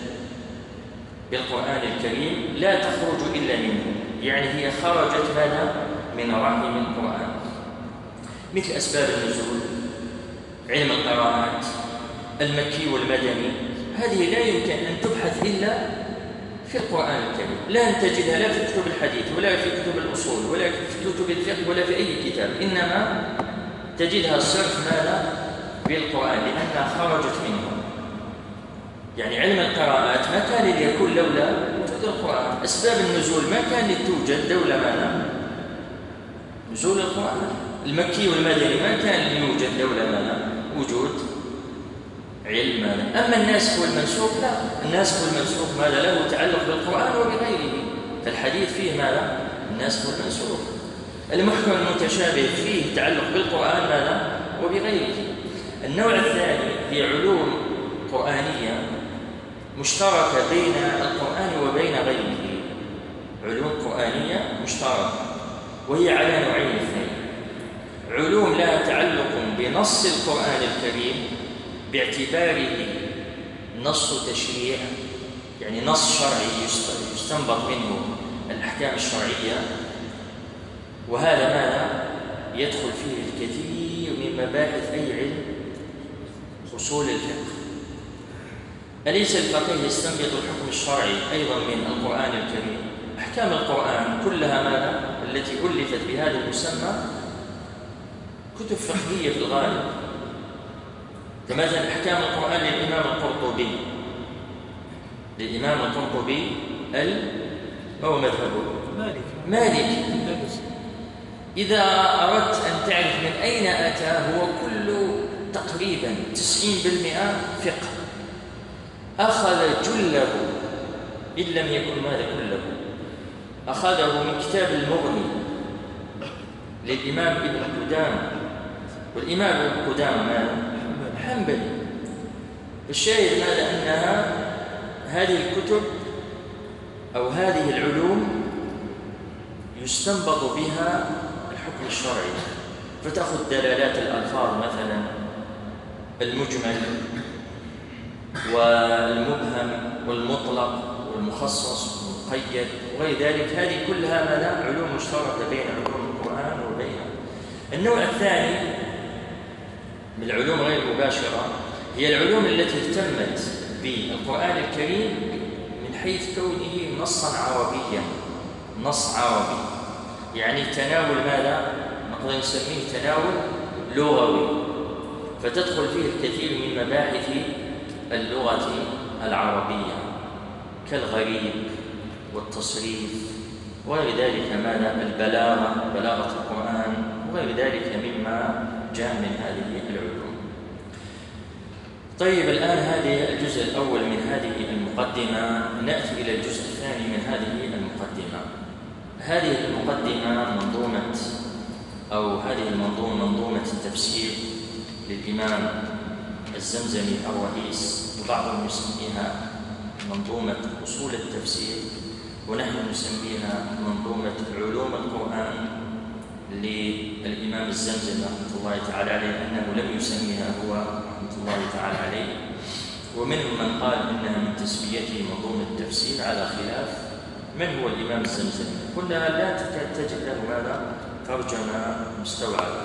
بالقرآن الكريم لا تخرج إلا منه، يعني هي خرجت ماذا؟ من رحم القرآن، مثل أسباب النزول، علم القراءات، المكي والمدني. هذه لا يمكن أن تبحث إلا في القرآن الكريم، لا تجدها لا في كتب الحديث ولا في كتب الأصول ولا في كتب الفقه ولا في أي كتاب، إنما تجدها صرف ماذا؟ بالقرآن، لأنها خرجت منه. يعني علم القراءات ما كان ليكون لولا وجود القرآن، أسباب النزول ما كان لتوجد لولا ماذا؟ نزول القرآن. المكي والمدني ما كان ليوجد لولا ماذا؟ وجود علم ماذا؟ أما الناسخ والمنسوخ لا، الناسخ والمنسوخ ماذا؟ له تعلق بالقرآن وبغيره. فالحديث فيه ماذا؟ الناسخ والمنسوخ. المحكم المتشابه فيه تعلق بالقرآن ماذا؟ وبغيره. النوع الثاني هي علوم قرآنية مشتركة بين القرآن وبين غيره، علوم قرآنية مشتركة، وهي على نوعين اثنين: علوم لها تعلق بنص القرآن الكريم باعتباره نص تشريع، يعني نص شرعي يستنبط منه الأحكام الشرعية، وهذا ماذا؟ يدخل فيه الكثير من مباحث أي علم، أصول الفقه. أليس الفقيه يستنبط الحكم الشرعي أيضا من القرآن الكريم؟ أحكام القرآن كلها ماذا؟ التي ألفت بهذا المسمى كتب فقهية في الغالب. كمثلا أحكام القرآن للإمام القرطبي، ما هو مذهبه؟ مالك. إذا أردت أن تعرف من أين أتى، هو كل تقريبا 90% فقه، أخذ جله إن لم يكن ماذا كله، أخذه من كتاب المغني للإمام ابن قدامة، والإمام ابن قدامة ماذا؟ حنبلي. الشاهد ماذا؟ أنها هذه الكتب أو هذه العلوم يستنبط بها الحكم الشرعي، فتأخذ دلالات الألفاظ مثلا المجمل والمبهم والمطلق والمخصص والمقيد وغير ذلك. هذه كلها ماذا؟ علوم مشتركة بين علوم القرآن وبين. النوع الثاني من العلوم غير المباشرة هي العلوم التي اهتمت بالقرآن الكريم من حيث كونه نصا عربيا، نص عربي، يعني تناول ماذا؟ نقدر نسميه تناول لغوي، فتدخل فيه الكثير من مباحث اللغة العربية كالغريب والتصريف وغير ذلك، ماذا؟ البلاغة، بلاغة القرآن وغير ذلك مما جاء من هذه العلوم. طيب الآن هذه الجزء الأول من هذه المقدمة، نأتي إلى الجزء الثاني من هذه المقدمة. هذه المقدمة منظومة أو هذه المنظومة منظومة التفسير للإمام الزمزمي الرئيس، وبعضهم يسميها منظومة أصول التفسير، ونحن نسميها منظومة علوم القرآن للإمام الزمزمي رحمة الله تعالى عليه، أنه لم يسميها هو رحمة الله تعالى عليه. ومنهم من قال إنها من تسميته منظومة التفسير على خلاف من هو الإمام الزمزمي، كلها لا تكاد تجد له ماذا؟ ترجمة مستوعبة.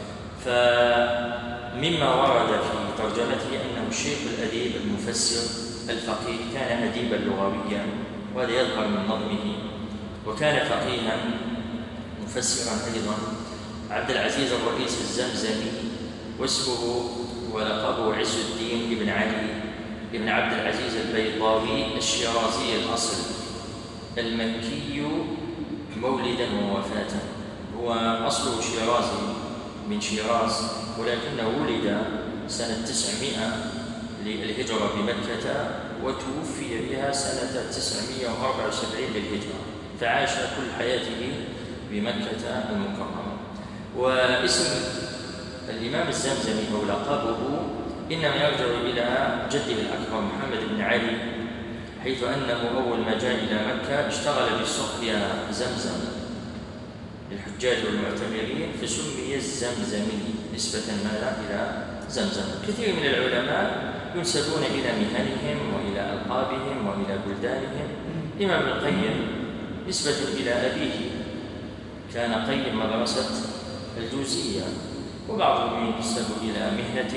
فمما ورد في ترجمته أنه الشيخ الأديب المفسر الفقيه، كان أديبا لغويا وهذا يظهر من نظمه، وكان فقيها مفسرا أيضا. عبد العزيز الرئيس الزمزمي، واسمه ولقبه عز الدين ابن علي ابن عبد العزيز البيضاوي الشيرازي الأصل، المكي مولدا ووفاة. هو أصله شيرازي من شيراز، ولكنه ولد سنة 900 للهجرة بمكة، وتوفي بها سنة 974 للهجرة، فعاش كل حياته بمكة المكرمة. واسم الإمام الزمزمي أو لقبه إنما يرجع إلى جده الأكبر محمد بن علي، حيث أنه أول ما جاء إلى مكة اشتغل بسقيا زمزم للحجاج والمعتمرين، فسمي الزمزمي نسبة ماذا؟ إلى زمزم. كثير من العلماء ينسبون إلى مهنهم وإلى ألقابهم وإلى بلدانهم. الإمام ابن القيم نسبة إلى أبيه، كان قيم مدرسة الجوزية، وبعضهم ينسب إلى مهنته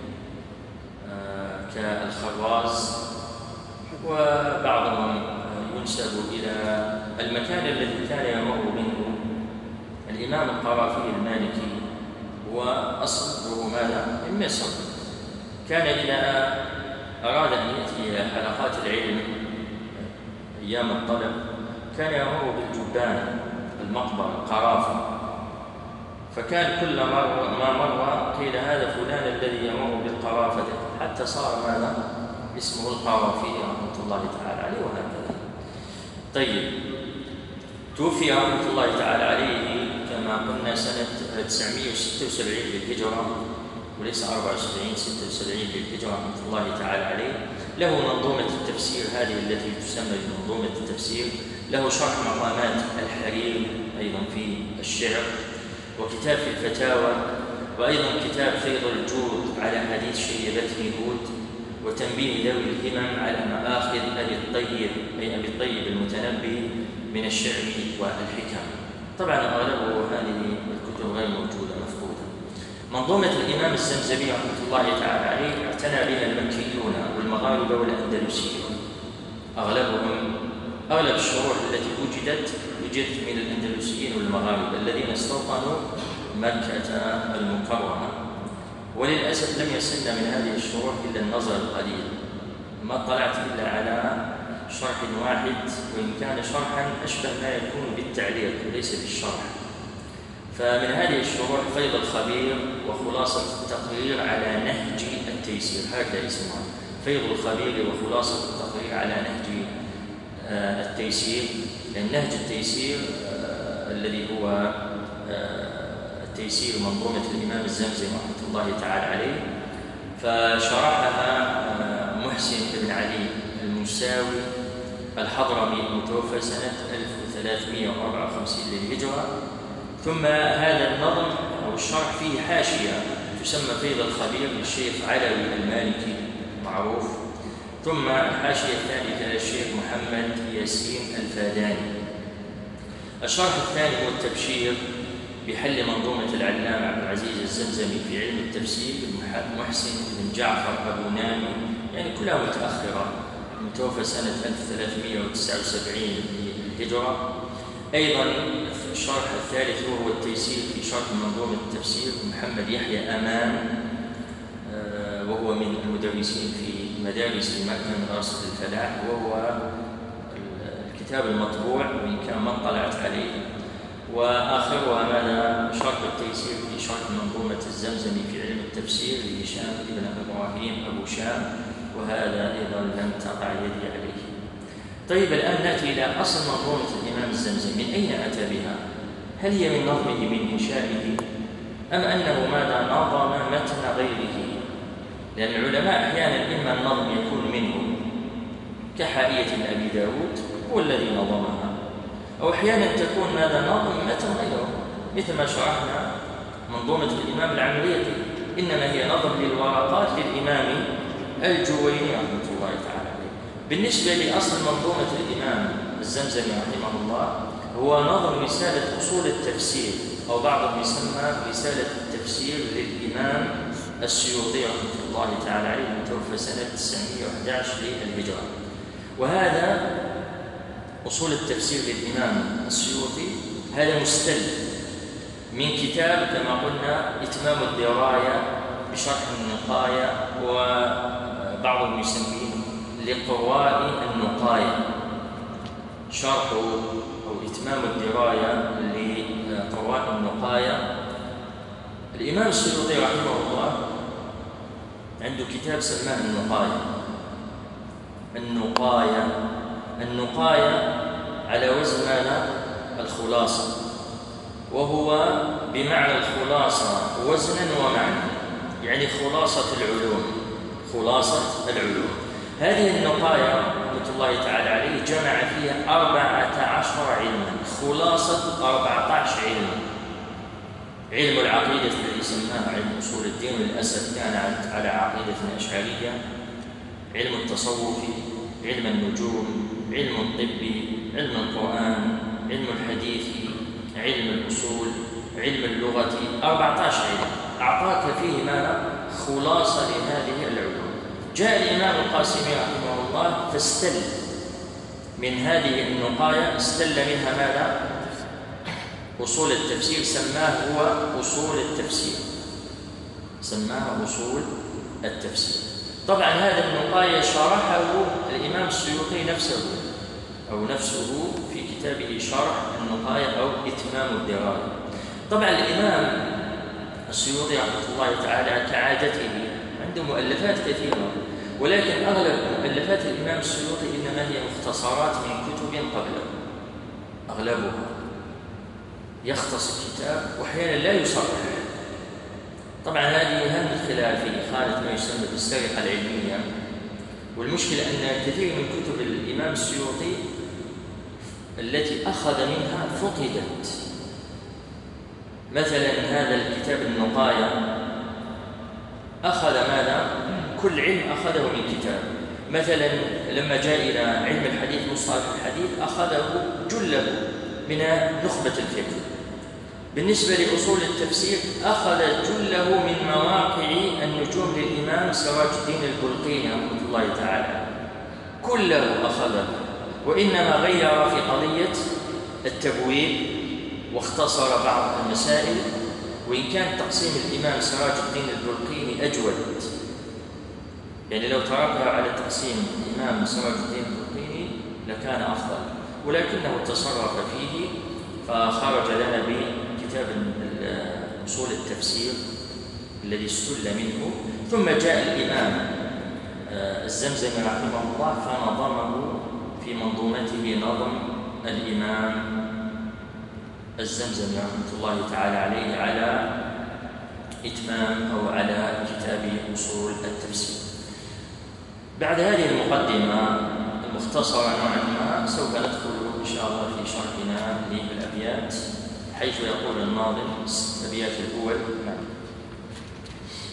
كالخراز، وبعضهم ينسب إلى المكان الذي كان يمر منه الإمام القرافي المالكي، هو أصله ماذا؟ من مصر. كان إذا أراد أن يأتي إلى حلقات العلم أيام الطلب كان يمر بالجبان المقبرة القرافي، فكان كل ما مر قيل هذا فلان الذي يمر بالقرافة، حتى صار ماذا؟ اسمه القرافي رحمة الله تعالى عليه، وهكذا. طيب، توفي رحمة الله تعالى عليه كما قلنا سنة 976 للهجرة، وليس 74 76 للهجرة رحمة الله تعالى عليه. له منظومة التفسير هذه التي تسمى بمنظومة التفسير، له شرح مقامات الحرير أيضا في الشعر، وكتاب في الفتاوى، وأيضا كتاب فيض الجود على حديث شيبته هود، وتنبيه ذوي الهمم على مآخذ أبي الطيب أي أبي الطيب المتنبي من الشعر والحكم. طبعا أغلب هذه الكتب غير موجودة مفقودة. منظومة الإمام الزمزمي رحمة الله تعالى عليه اعتنى بها المكيون والمغاربة والأندلسيون، أغلب الشروح التي وجدت من الأندلسيين والمغاربة الذين استوطنوا مكة المكرمة، وللأسف لم يصلنا من هذه الشروح إلا النظر القليل، ما اطلعت إلا على شرح واحد، وإن كان شرحا أشبه ما يكون بالتعليق وليس بالشرح. فمن هذه الشروح فيض الخبير وخلاصة التقرير على نهج التيسير، هكذا اسمها، فيض الخبير وخلاصة التقرير على نهج التيسير. لأن نهج التيسير الذي هو التيسير منظومة الإمام الزمزمي رحمة الله تعالى عليه، فشرحها محسن بن علي المساوي الحضرمي المتوفى سنة 1354 للهجرة. ثم هذا النظم أو الشرح فيه حاشية يسمى فيض الخبير للشيخ علوي المالكي معروف. ثم الحاشية الثالثة للشيخ محمد ياسين الفاداني. الشرح الثاني هو التبشير بحل منظومة العلامة عبد العزيز الزمزمي في علم التفسير محسن بن جعفر أبو نامي، يعني كلها متأخرة، متوفى سنة 1379 للهجرة. أيضا الشرح الثالث هو التيسير في شرح منظومة التفسير محمد يحيى أمان، وهو من المدرسين في مدارس مدرسة الفلاح، وهو الكتاب المطبوع وإن كان ما اطلعت عليه. وآخرها ماذا؟ شرح التيسير في شرح منظومة الزمزمي في علم التفسير لهشام بن إبراهيم أبو شام، وهذا أيضا لم تقع يدي عليه. طيب الآن نأتي إلى أصل منظومة الإمام الزمزمي، من أين أتى بها؟ هل هي من نظمه من إنشائه أم أنه ماذا نظم متن غيره؟ لأن العلماء أحيانا إما النظم يكون منهم كحائية أبي داود هو الذي نظمها، أو أحيانا تكون ماذا نظم متن غيره، مثل ما شرحنا منظومة الإمام العمريطي إنما هي نظم للورقات للإمام الجويني رحمة الله تعالى عليه. بالنسبة لأصل منظومة الإمام الزمزمي رحمه الله هو نظم رسالة أصول التفسير، أو بعضهم يسمى رسالة التفسير للإمام السيوطي رحمة الله تعالى عليه، المتوفى سنة 911 للهجرة. وهذا أصول التفسير للإمام السيوطي هذا مستل من كتاب كما قلنا إتمام الدراية بشرح النقاية، وبعضهم يسميه لقراء النقاية، شرح أو إتمام الدراية لقراء النقاية. الإمام السيوطي رحمه الله عنده كتاب سماه النقاية على وزن ماذا؟ الخلاصة، وهو بمعنى الخلاصة وزنا ومعنى، يعني خلاصة العلوم. هذه النقاية رحمة الله تعالى عليه جمع فيها 14 علما، خلاصة 14 علما. علم العقيدة الذي سماه علم أصول الدين، للأسف كان على عقيدة الأشعرية، علم التصوف، علم النجوم، علم الطب، علم القرآن، علم الحديث، علم الأصول، علم اللغة، 14 علم أعطاك فيه ماذا؟ خلاصة لهذه العلوم. جاء الإمام القاسمي رحمه الله فاستل من هذه النقاية، استل منها ماذا؟ أصول التفسير، سماه هو أصول التفسير. طبعا هذا النقاية شرحه الإمام السيوطي نفسه في كتابه شرح النقاية أو إتمام الدراية. طبعا الإمام السيوطي رحمه الله تعالى كعادته عنده مؤلفات كثيرة، ولكن أغلب مؤلفات الإمام السيوطي إنما هي مختصرات من كتب قبله، أغلبها يختص الكتاب وأحيانا لا يصرح. طبعا هذه هم الخلافية خالف ما يسمى بالسرقة العلمية، والمشكلة أن كثير من كتب الإمام السيوطي التي أخذ منها فقدت. مثلا هذا الكتاب النقاية أخذ ماذا؟ كل علم أخذه من كتاب. مثلا لما جاء إلى علم الحديث مصطلح الحديث أخذه جله من نخبة الفقه. بالنسبة لأصول التفسير أخذ جله من مواقع النجوم للإمام سراج الدين البلقيني رحمة الله تعالى، كله أخذه، وإنما غير في قضية التبويب واختصر بعض المسائل، وإن كان تقسيم الإمام سراج الدين البلقيني أجود، يعني لو تركها على تقسيم الإمام سراج الدين البلقيني لكان أفضل، ولكنه تصرف فيه فخرج لنا بكتاب أصول التفسير الذي استل منه. ثم جاء الإمام الزمزمي رحمه الله فنظمه في منظومته نظم الإمام الزمزمي رحمة الله تعالى عليه على إتمام أو على كتاب أصول التفسير. بعد هذه المقدمة المختصرة نوعا ما سوف ندخل إن شاء الله في شرحنا للأبيات، حيث يقول الناظم الأبيات الأول: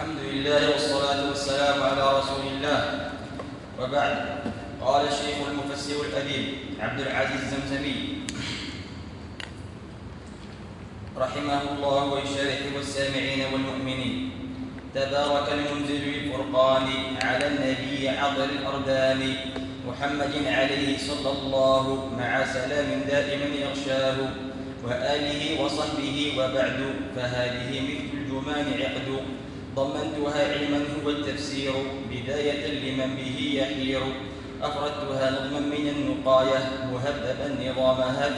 الحمد لله والصلاة والسلام على رسول الله، وبعد. قال الشيخ المفسر الأديب عبد العزيز الزمزمي رحمه الله والشارح والسامعين والمؤمنين: تبارك المنزل بالفرقان على النبي عطر الأردان محمد عليه صلى الله مع سلام دائما يغشاه وآله وصحبه، وبعد فهذه مثل الجمان عقد ضمنتها علما هو التفسير بداية لمن به يحير، أفردتها نظما من النقاية مهذبا نظامها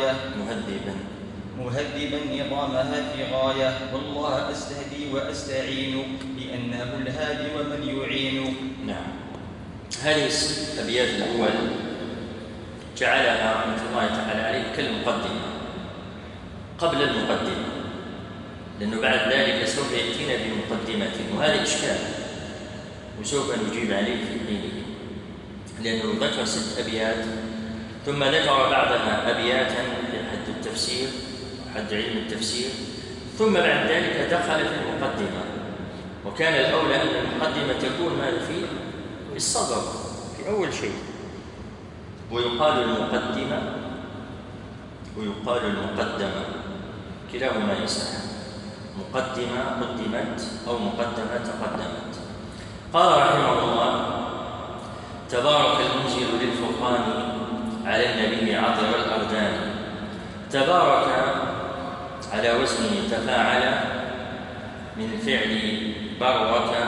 في غاية والله أستهدي وأستعين لأنه الهادي ومن يعين.
نعم، هذه الأبيات الأول جعلها رحمة الله تعالى عليه كالمقدمة قبل المقدمة، لأنه بعد ذلك سوف يأتينا بمقدمة، وهذا إشكال وسوف نجيب عليه في حينه، لأنه ذكر 6 أبيات ثم ذكر بعضها أبياتا في حد التفسير حد علم التفسير، ثم بعد ذلك دخل في المقدمة، وكان الأولى أن المقدمة تكون ماذا في الصدر في أول شيء، ويقال المقدمة ويقال المقدمة، كلاهما يصح، مقدمة قدمت أو مقدمة تقدمت. قال رحمه الله: تبارك المنزل للفرقان على النبي عطر الأردان. تبارك على وزن تفاعل من فعل بارك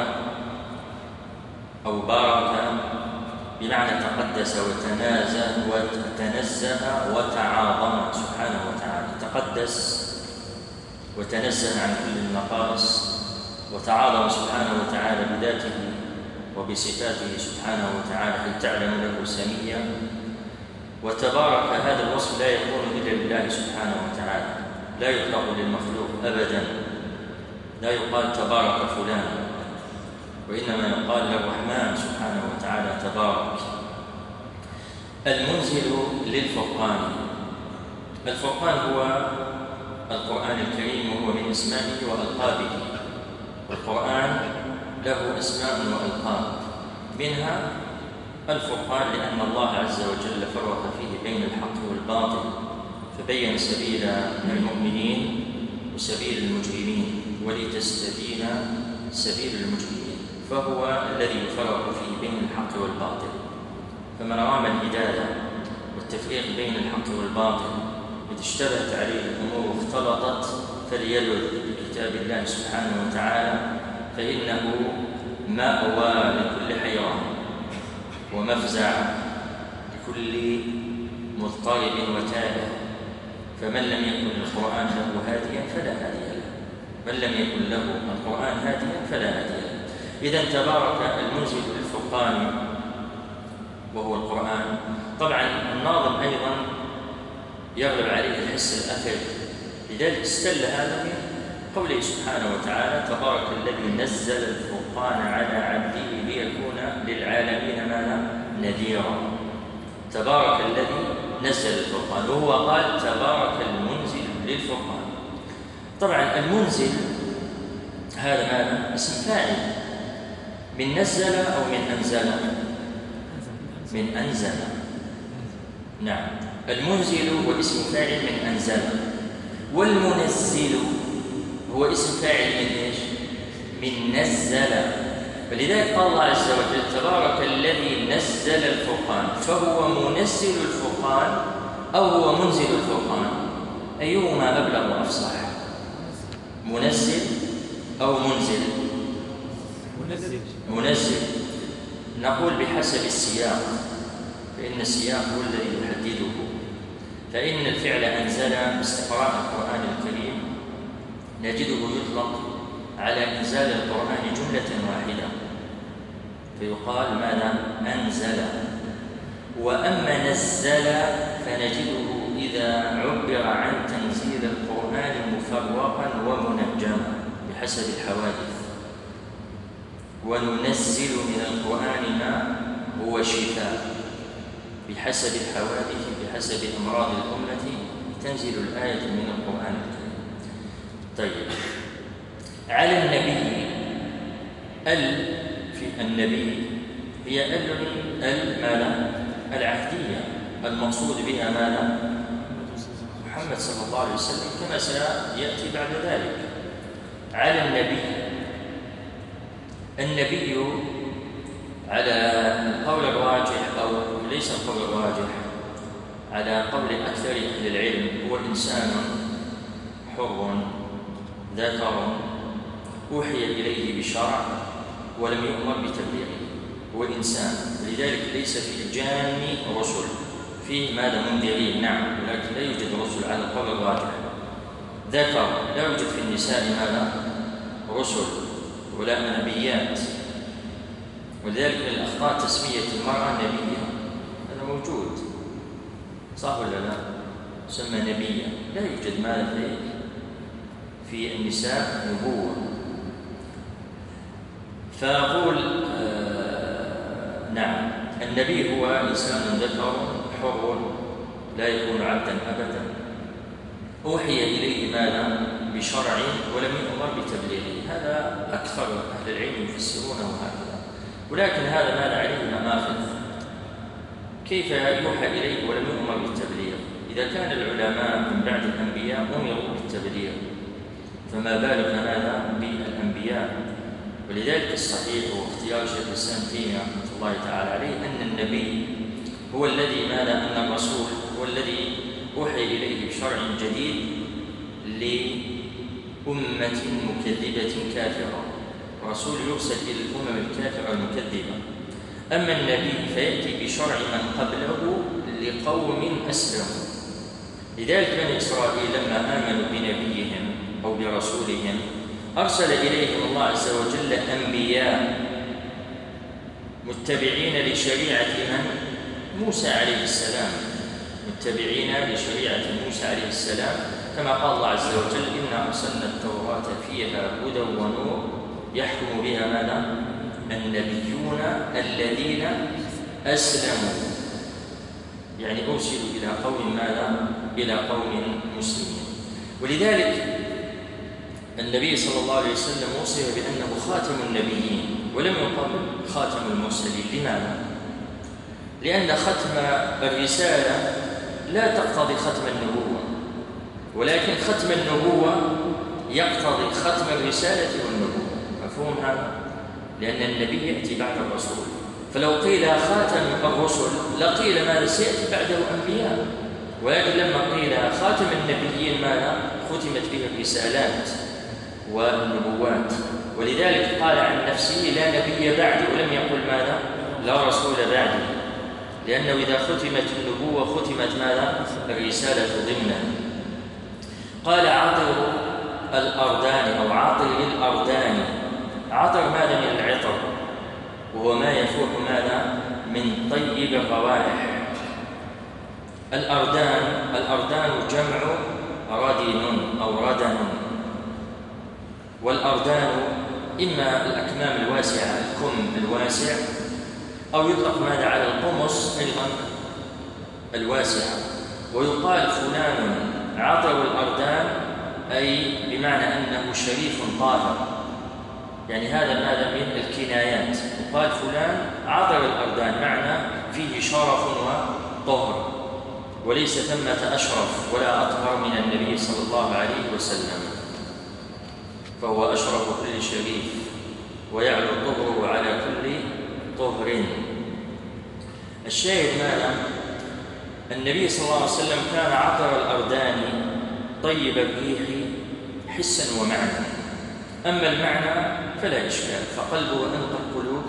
أو بارك، بمعنى تقدس وتنزه وتعاظم سبحانه وتعالى. تقدس وتنزه عن كل النقائص، وتعاظم سبحانه وتعالى بذاته وبصفاته سبحانه وتعالى، هل تعلم له سميا. وتبارك هذا الوصف لا يكون إلا لله سبحانه وتعالى، لا يطلق للمخلوق أبدا، لا يقال تبارك فلان، وإنما يقال للرحمن سبحانه وتعالى تبارك. المنزل للفرقان، الفرقان هو القرآن الكريم، وهو من اسمائه وألقابه، والقرآن له أسماء وألقاب، منها الفرقان لأن الله عز وجل فرق فيه بين الحق والباطل، فبين سبيل المؤمنين وسبيل المجرمين ولتستبين سبيل المجرمين، فهو الذي يفرق فيه بين الحق والباطل. فمن رام الهداية والتفريق بين الحق والباطل إذ اشتبهت عليه الأمور واختلطت فليلذ بكتاب الله سبحانه وتعالى، فإنه مأوى لكل حيران ومفزع لكل مضطرب وتابع. فمن لم يكن القرآن له هاديا فلا هادي له، من لم يكن له القرآن هاديا فلا هادي له. إذن تبارك المنزل للفرقان وهو القرآن. طبعا الناظم أيضا يغلب عليه الحس الأخير، لذلك استل هذا من قوله سبحانه وتعالى: تبارك الذي نزل الفرقان على عبده ليكون للعالمين ماذا؟ نذيرا. تبارك الذي نزل الفرقان، وهو قال تبارك المنزل للفرقان. طبعا المنزل هذا ماذا؟ اسم فاعل من نزل أو من أنزل؟ من أنزل. نعم، المنزل هو اسم فاعل من أنزل، والمنزل هو اسم فاعل من ايش؟ من نزل. فلذلك قال الله عز وجل: تبارك الذي نزل الفرقان، فهو منزل الفرقان أو هو منزل الفرقان؟ أيهما أبلغ وأفصح؟ منزل أو منزل؟ منزل. نقول بحسب السياق، فإن السياق هو الذي يحدده. فإن الفعل أنزل باستقراء القرآن الكريم نجده يطلق على إنزال القرآن جملة واحدة، فيقال ماذا؟ أنزل. وأما نزل فنجده إذا عبر عن تنزيل القرآن مفرقا ومنجما بحسب الحوادث. وننزل من القرآن ما هو شفاء بحسب الحوادث، بحسب أمراض الأمة تنزل الآية من القرآن الكريم. طيب، على النبي في النبي هي ماذا؟ العهدية، المقصود بها ماذا؟ محمد صلى الله عليه وسلم كما سيأتي بعد ذلك. على النبي على القول الراجح أو ليس القول الراجح، على قول أكثر أهل العلم هو إنسان حر ذكر أوحي إليه بشرع ولم يؤمر بتبليغه، هو إنسان، لذلك ليس في الجان رسل، فيه ماذا؟ منذرين نعم، ولكن لا يوجد رسل على القول الراجح. ذكر، لا يوجد في النساء ماذا؟ رسل ولا نبيات، ولذلك من الأخطاء تسمية المرأة نبية، هذا موجود صح ولا لا؟ سمى نبيا، لا يوجد ماذا في النساء نبوة. فأقول نعم، النبي هو إنسان ذكر حر لا يكون عبدا أبدا، أوحي إليه ماذا؟ بشرع ولم يؤمر بتبليغه، هذا أكثر أهل العلم يفسرونه هكذا. ولكن هذا ماذا عليه مآخذ؟ كيف يوحى إليه ولم يؤمر بالتبليغ؟ إذا كان العلماء من بعد الأنبياء أمروا بالتبليغ، فما بالك ماذا بالأنبياء؟ ولذلك الصحيح واختيار شيخ الإسلام تيمية رحمة الله تعالى عليه أن النبي هو الذي ماذا؟ أن الرسول هو الذي أوحي إليه بشرع جديد لأمة مكذبة كافرة، رسول يرسل إلى الأمم الكافرة المكذبة. أما النبي فيأتي بشرع من قبله لقوم أسلموا. لذلك بني إسرائيل لما آمنوا بنبيهم أو برسولهم أرسل إليهم الله عز وجل أنبياء متبعين لشريعة من؟ موسى عليه السلام، متبعين لشريعة موسى عليه السلام، كما قال الله عز وجل إنا أرسلنا التوراة فيها هدى ونور يحكم بها ماذا؟ النبيون الذين أسلموا، يعني أرسلوا إلى قوم ماذا؟ إلى قوم مسلمين. ولذلك النبي صلى الله عليه وسلم وصف بأنه خاتم النبيين ولم يقل خاتم المرسلين. لماذا؟ لأن ختم الرسالة لا تقتضي ختم النبوة، ولكن ختم النبوة يقتضي ختم الرسالة والنبوة. مفهوم هذا؟ لأن النبي يأتي بعد الرسول، فلو قيل خاتم الرسل لقيل ماذا؟ سيأتي بعده أنبياء، ولكن لما قيل خاتم النبيين ماذا؟ ختمت به الرسالات والنبوات. ولذلك قال عن نفسه لا نبي بعدي، ولم يقل ماذا؟ لا رسول بعدي، لأنه إذا ختمت النبوة ختمت ماذا؟ الرسالة ضمنا. قال عطر الأردان أو عطر الأردان، عطر ماذا؟ من العطر، وهو ما يفوح ماذا؟ من طيب الروائح. الأردان جمع ردن أو ردن، والأردان إما الأكمام الواسعة، الكم الواسع، أو يطلق ماذا؟ على القمص أيضا الواسعة. ويقال فلان عطر الأردان أي بمعنى أنه شريف طاهر، يعني هذا ماذا؟ من الكنايات. يقال فلان عطر الأردان، معنى فيه شرف وطهر، وليس ثمة أشرف ولا أطهر من النبي صلى الله عليه وسلم، فهو أشرف كل شريف ويعلو طهره على كل طهر. الشاهد ماذا؟ النبي صلى الله عليه وسلم كان عطر الأردان طيب الريح حسا ومعنى. أما المعنى فلا إشكال، فقلبه أنقى القلوب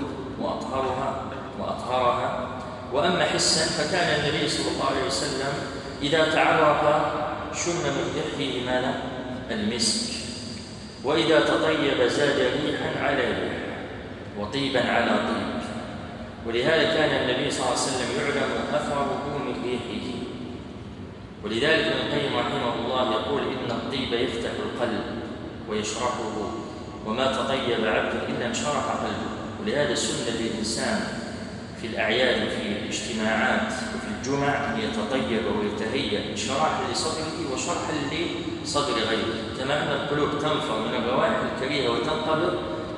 وأطهرها. وأما حسا فكان النبي صلى الله عليه وسلم إذا تعرق شم من ريحه ماذا؟ المسك، وإذا تطيب زاد ريحا على ريح وطيبا على طيب. ولهذا كان النبي صلى الله عليه وسلم يعلم أثره من ريحه. ولذلك ابن القيم رحمه الله يقول إن الطيب يفتح القلب ويشرحه، وما تطيب عبد إلا انشرح قلبه. ولهذا سنة للإنسان في الأعياد وفي الاجتماعات وفي الجمع أن يتطيب ويتهيأ انشراحا لصدره وشرحا لصدر غيره. كما أن القلوب تنفر من الروائح الكريهة وتنقبض،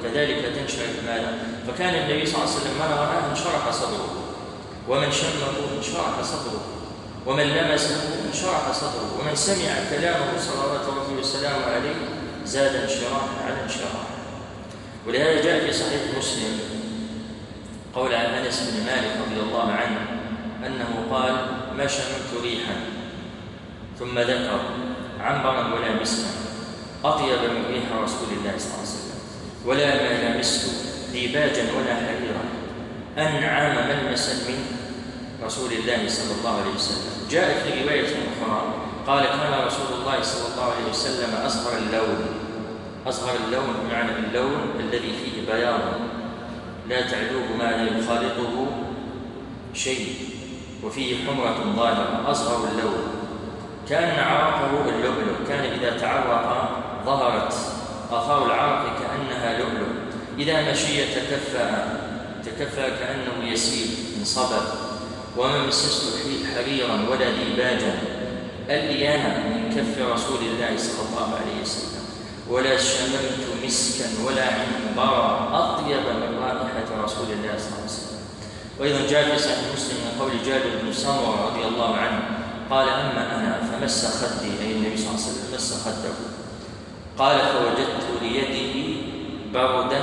كذلك تنشرح ماذا؟ فكان النبي صلى الله عليه وسلم من رآه انشرح صدره، ومن شمه انشرح صدره، ومن لمسه انشرح صدره، ومن سمع كلامه صلوات ربي وسلامه عليه زاد انشراحا على انشراح. ولهذا جاء في صحيح مسلم قول عن أنس بن مالك رضي الله عنه أنه قال: ما شممت ريحا، ثم ذكر عنبرا ولا مسكا أطيب من ريح رسول الله صلى الله عليه وسلم، ولا ما لمست ديباجا ولا حريرا أنعم ملمسا من رسول الله صلى الله عليه وسلم. جاء في رواية أخرى قال: كان رسول الله صلى الله عليه وسلم أزهر اللون بمعنى اللون الذي فيه بياض لا تعلوه ما لا يخالطه شيء، وفيه حمرة ظاهرة، أزهر اللون، كان عرقه اللؤلؤ، كان إذا تعرق ظهرت آثار العرق كأنها لؤلؤ، إذا مشي تكفى كأنه يسيل من صبر، وما مسست حريرا ولا ديباجا أليانا من كف رسول الله صلى الله عليه وسلم، ولا شممت مسكا ولا عنبرا أطيب من رائحة رسول الله صلى الله عليه وسلم. وأيضا جاء في صحيح مسلم من قول جابر بن سمرة رضي الله عنه قال: أما أنا فمس خدي، أي النبي صلى الله عليه وسلم مس خده، قال: فوجدت ليده بردا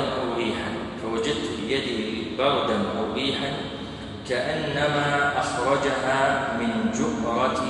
أو ريحا كأنما أخرجها من جؤرة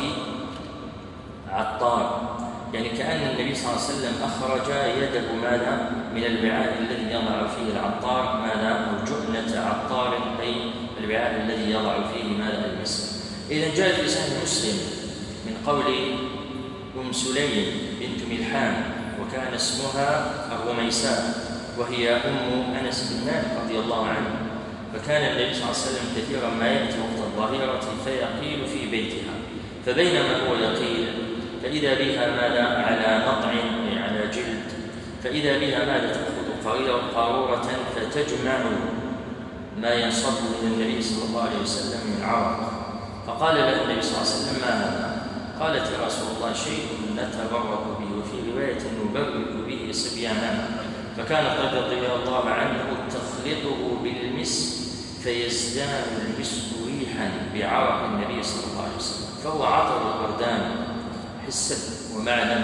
عطار، يعني كأن النبي صلى الله عليه وسلم أخرج يده ماذا من الوعاء الذي يضع فيه العطار ماذا، أو جؤنة عطار، أي الوعاء الذي يضع فيه ماذا المسك. إذا جاء في صحيح مسلم من قول سليم بنت ملحان وكان اسمها الرميساء، وهي أنس بن مالك رضي الله عنه، فكان النبي صلى الله عليه وسلم كثيرا ما يأتي وقت الظهيرة فيقيل في بيتها، فبينما هو يقيل فإذا بها ماذا على نطع أي على جلد، فإذا بها ماذا تأخذ قارورة فتجمع ما ينصب من النبي صلى الله عليه وسلم من عرق، فقال له النبي صلى الله عليه وسلم: ما هذا؟ قالت: يا رسول الله شيء نتبرك به، وفي رواية نبرك به صبياننا. فكانت رضي الله عنه تخلطه بالمسك فيزداد المسك ريحا بعرق النبي صلى الله عليه وسلم، فهو عطر الوردان حسا ومعنى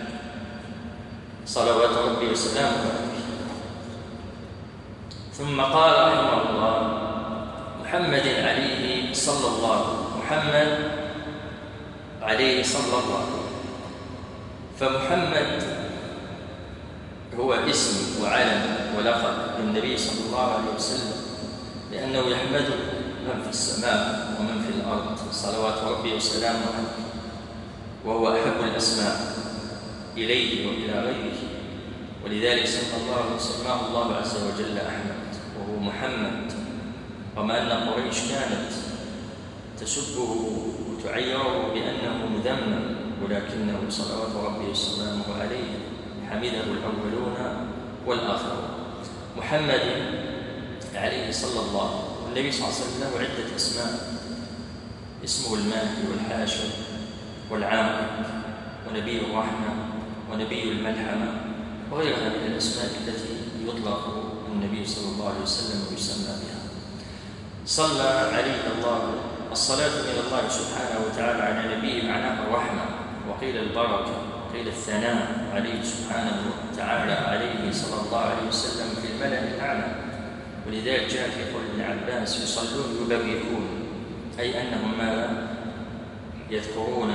صلوات ربي وسلامه عليه. ثم قال رحمه الله: محمد عليه صلى الله. فمحمد هو اسم وعلم ولقب للنبي صلى الله عليه وسلم، لأنه يحمده من في السماء ومن في الأرض صلوات ربي وسلامه عليه، وهو أحب الأسماء إليه وإلى غيره، ولذلك سماه الله عز وجل أحمد وهو محمد، وما أن قريش كانت تسبه وتعيره بأنه مذمم، ولكنه صلوات ربي وسلامه عليه حمده الأولون والآخرون. محمد عليه صلى الله، والنبي صلى الله عليه وسلم له عدة أسماء، اسمه الماهي والحاشر والعاقب ونبي الرحمة ونبي الملحمة وغيرها من الأسماء التي يطلق النبي صلى الله عليه وسلم ويسمى بها. صلى عليه الله، الصلاة من الله سبحانه وتعالى على نبيه معناها الرحمة، وقيل البركة، وقيل الثناء عليه سبحانه وتعالى عليه صلى الله عليه وسلم في الملأ الأعلى. ولذلك جاء في قول ابن عباس: يصلون يبركون، أي أنهم ماذا يذكرون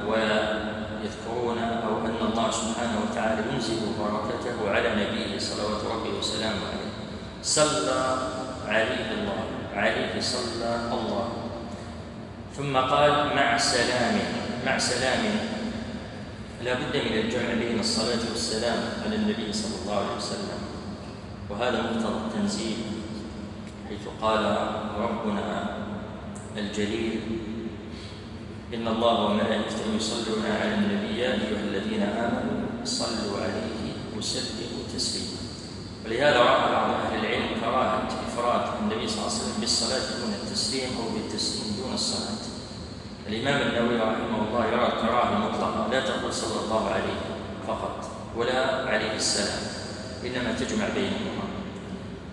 أو أن الله سبحانه وتعالى ينزل بركته على نبيه صلوات ربه وسلامه عليه. صلى عليه الله، عليه صلى الله. ثم قال: مع سلام لا بد من الجمع بين الصلاة والسلام على النبي صلى الله عليه وسلم، وهذا مقتضى التنزيل، حيث قال ربنا الجليل: إن الله وملائكته يصلون على النبي يا أيها الذين آمنوا صلوا عليه وسلموا تسليما. ولهذا رأى بعض أهل العلم كراهة إفراد النبي صلى الله عليه وسلم بالصلاة دون التسليم أو بالتسليم دون الصلاة. الإمام النووي رحمه الله يرى الكراهة مطلقة، لا تقول صلى الله عليه فقط ولا عليه السلام، إنما تجمع بينهما.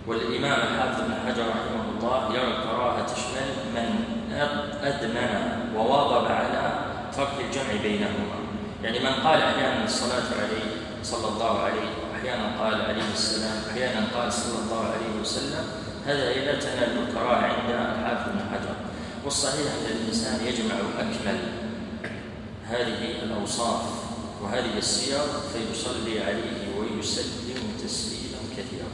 والإمام الحافظ بن حجر رحمه الله يرى الكراهة تشمل من أدمن وواظب على ترك الجمع بينهما، يعني من قال أحيانا الصلاة عليه صلى الله عليه، أحيانا قال عليه السلام، أحيانا قال صلى الله عليه وسلم، هذا لا تنال الكراهة عند الحافظ بن حجر. والصحيح أن الإنسان يجمع أكمل هذه الأوصاف وهذه السير فيصلي عليه ويسلم تسليما كثيرا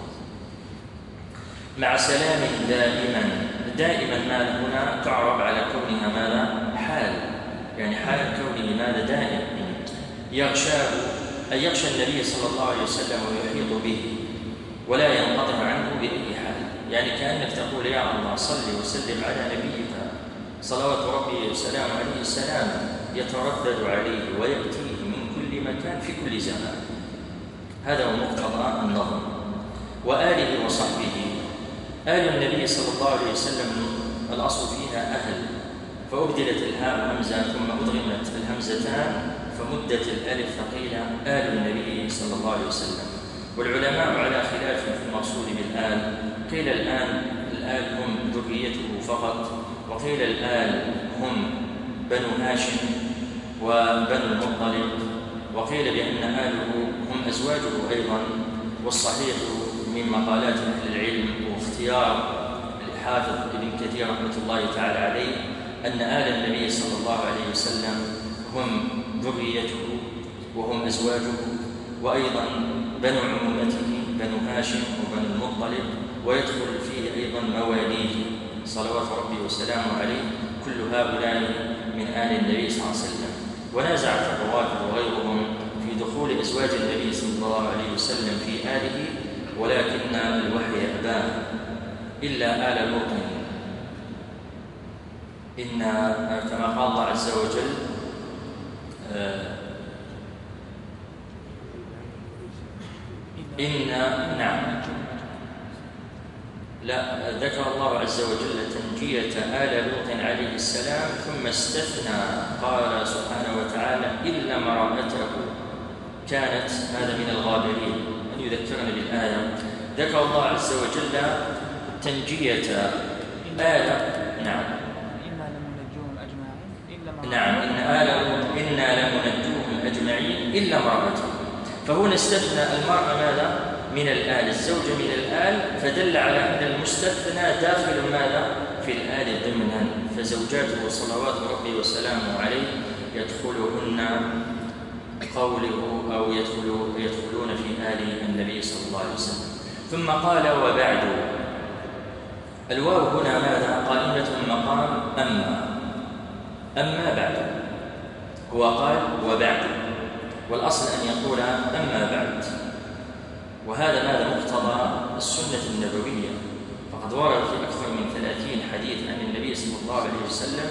مع سلام دائما ما هنا تعرب على كونها ماذا؟ حال، يعني حال كونه ماذا؟ دائم، يغشاه أي يغشى النبي صلى الله عليه وسلم ويحيط به ولا ينقطع عنه بأي حال، يعني كأنك تقول يا الله صل وسلم على نبيك صلوات ربي وسلام عليه السلام يتردد عليه ويأتيه من كل مكان في كل زمان. هذا هو مقتضى النظم. وآله وصحبه، آل النبي صلى الله عليه وسلم الأصل فيها أهل، فأبدلت الهاء همزة ثم أدغمت الهمزتان فمدت الألف فقيل آل النبي صلى الله عليه وسلم. والعلماء على خلاف في المقصود بالآل، قيل الآل هم ذريته فقط، وقيل الآل هم بنو هاشم وبنو المطلب، وقيل بأن آله هم أزواجه أيضا. والصحيح من مقالات أهل العلم واختيار الحافظ ابن كثير رحمة الله تعالى عليه أن آل النبي صلى الله عليه وسلم هم ذريته وهم أزواجه، وأيضا بنو عمومته بنو هاشم وبنو المطلب، ويدخل فيه أيضا مواليه صلوات ربي وسلامه عليه، كل هؤلاء من آل النبي صلى الله عليه وسلم. ونازع الروافض وغيرهم في دخول أزواج النبي صلى الله عليه وسلم في آله، ولكن الوحي أباه إلا آل لوط، إن كما قال الله عز وجل ذكر الله عز وجل تنجية آل لوط عليه السلام ثم استثنى قال سبحانه وتعالى إلا امرأته كانت هذا من الغابرين. أن يذكرنا بالآية ذكر الله عز وجل تنجية آل إنا لمنجوهم أجمعين إلا امرأته، فهنا استثنى المرأة ماذا؟ من الآل، الزوجة من الآل، فدل على أن المستثنى داخل ماذا؟ في الآل ضمنا، فزوجاته صلوات ربي وسلامه عليه يدخلهن قوله أو يدخلون في آل النبي صلى الله عليه وسلم. ثم قال وبعد، الواو هنا ماذا؟ قائمة مقام أما بعد، هو قال وبعد، والأصل أن يقول أما بعد، وهذا ماذا؟ مقتضى السنة النبوية، فقد ورد في أكثر من 30 حديث عن النبي صلى الله عليه وسلم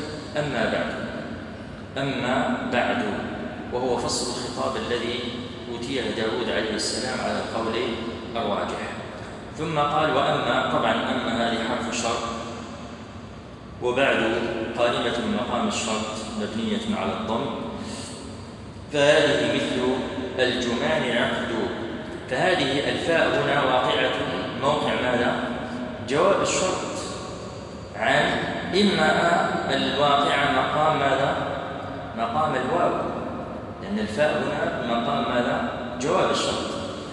أما بعد، وهو فصل الخطاب الذي أوتيه داود عليه السلام على القول الراجح. ثم قال وأما، طبعا أما هذه حرف شرط، وبعد قائمة من مقام الشرط مبنية على الضم، فهذه مثل الجمان عقد، فهذه الفاء هنا واقعة موقع ماذا؟ جواب الشرط عن إما الواقع مقام ماذا؟ مقام الواو، لأن الفاء هنا مقام ماذا؟ جواب الشرط.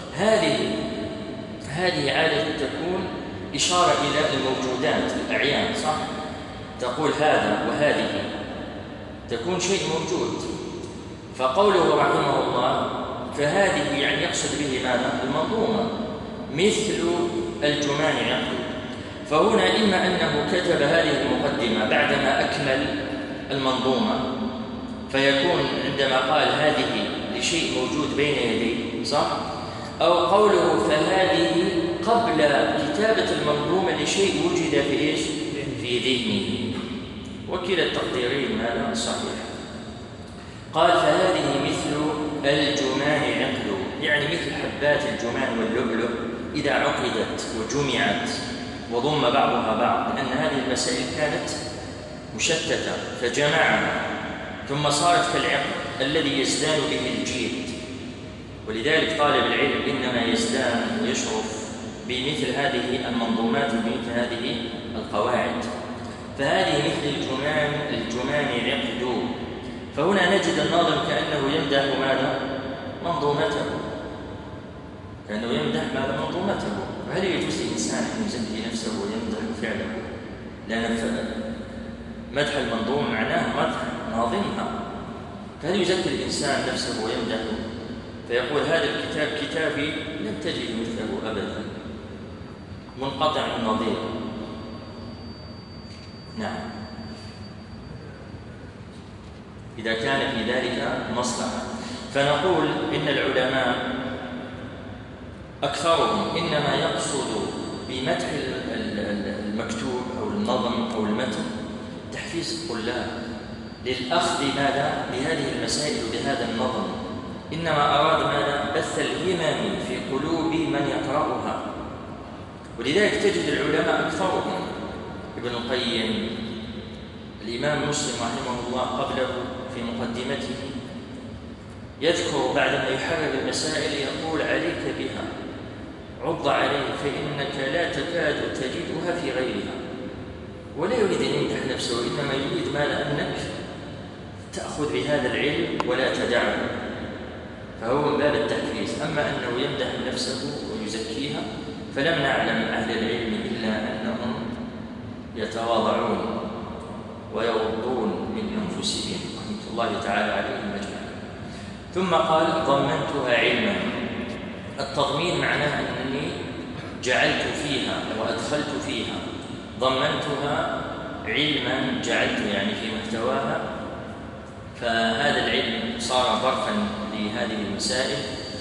هذه عادة تكون إشارة إلى الموجودات الأعيان، صح؟ تقول هذا وهذه تكون شيء موجود، فقوله رحمه الله فهذه يعني يقصد به ماذا؟ المنظومة، مثل الجمان يقول. فهنا إما أنه كتب هذه المقدمة بعدما أكمل المنظومة، فيكون عندما قال هذه لشيء موجود بين يديه، صح؟ أو قوله فهذه قبل كتابة المنظومة لشيء وجد في إيش؟ في ذهنه، وكلا التقديرين ماذا؟ صحيح. قال فهذه مثل الجمان عقد، يعني مثل حبات الجمان واللؤلؤ إذا عقدت وجمعت وضم بعضها بعض، لأن هذه المسائل كانت مشتتة فجمعها ثم صارت كالعقد الذي يزدان به الجيد، ولذلك طالب العلم إنما يزدان ويشرف بمثل هذه المنظومات وبمثل هذه القواعد. فهذه مثل الجمان عقد. فهنا نجد الناظم كأنه يمدح ماذا؟ منظومته، كأنه يمدح ماذا؟ منظومته. وهل يجوز للإنسان أن يزكي نفسه ويمدح فعله؟ لأن مدح المنظوم معناه مدح ناظمها. فهل يزكي الإنسان نفسه ويمدح فيقول هذا الكتاب كتابي لم تجد مثله أبدا، منقطع النظير؟ نعم، إذا كان في ذلك مصلحة. فنقول إن العلماء أكثرهم إنما يقصد بمدح المكتوب أو النظم أو المتن تحفيز الطلاب للأخذ ماذا؟ بهذه المسائل وبهذا النظم. إنما أراد ماذا؟ بث الهمم في قلوب من يقرأها. ولذلك تجد العلماء أكثرهم، ابن القيم، الإمام مسلم رحمه الله قبله في مقدمته يذكر بعدما يحرر المسائل يقول عليك بها، عض عليه فإنك لا تكاد تجدها في غيرها. ولا يريد أن يمدح نفسه، إنما يريد ماذا؟ أنك تأخذ بهذا العلم ولا تدعه، فهو من باب التحفيز. أما أنه يمدح نفسه ويزكيها فلم نعلم أهل العلم إلا أنهم يتواضعون ويغضون من أنفسهم رحمة الله تعالى عليهم أجمعين. ثم قال ضمنتها علما. التضمين معناه أنني جعلت فيها وأدخلت فيها. ضمنتها علما، جعلت يعني في محتواها، فهذا العلم صار ظرفا لهذه المسائل.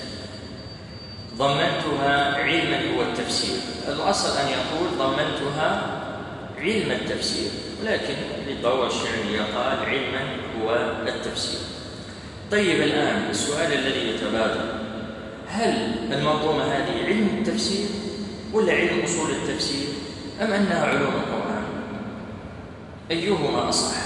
ضمنتها علما هو التفسير. الأصل أن يقول ضمنتها علم التفسير، ولكن للضرورة الشعرية قال علما هو التفسير. طيب، الآن السؤال الذي يتبادر: هل المنظومة هذه علم التفسير ولا علم أصول التفسير أم أنها علوم القرآن؟ أيهما أصح؟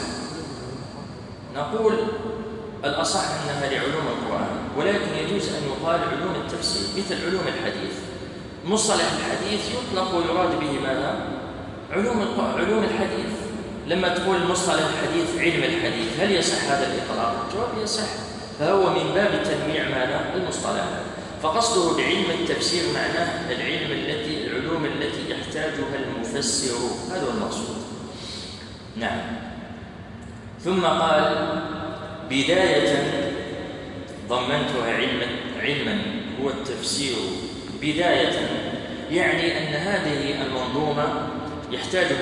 نقول الأصح أنها لعلوم القرآن، ولكن يجوز أن يقال علوم التفسير مثل علوم الحديث. مصطلح الحديث يطلق ويراد به ماذا؟ علوم الحديث. لما تقول مصطلح الحديث علم الحديث، هل يصح هذا الإطلاق؟ الجواب يصح، فهو من باب تنويع ماذا؟ المصطلحات. فقصده بعلم التفسير معناه العلوم التي يحتاجها المفسر، هذا هو المقصود. نعم. ثم قال بداية ضمنتها علما هو التفسير بداية، يعني أن هذه المنظومة يحتاجها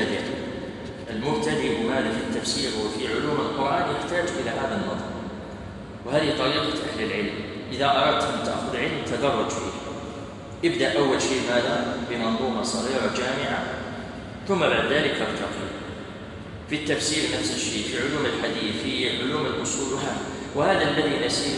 المبتدئ ماذا في التفسير وفي علوم القرآن يحتاج إلى هذا النظم. وهذه طريقة أهل العلم. إذا أردت أن تأخذ علم تدرج فيه. ابدأ أول شيء ماذا؟ بمنظومة صغيرة جامعة، ثم بعد ذلك ارتقي. في التفسير نفس الشيء، في علوم الحديث، في علوم الأصول، وهذا الذي نسير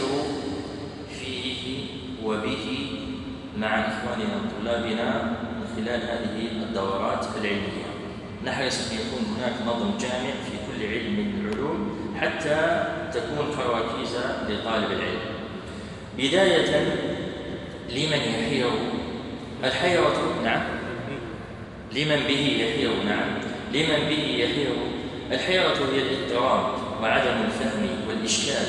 فيه وبه مع إخواننا وطلابنا من خلال هذه الدورات العلمية. نحرص أن يكون هناك نظم جامع في كل علم من العلوم حتى تكون كرواكيز لطالب العلم. بداية لمن يحير الحيرة، نعم، لمن به يحير، نعم، لمن به يحير. الحيرة هي الاضطراب وعدم الفهم والإشكال،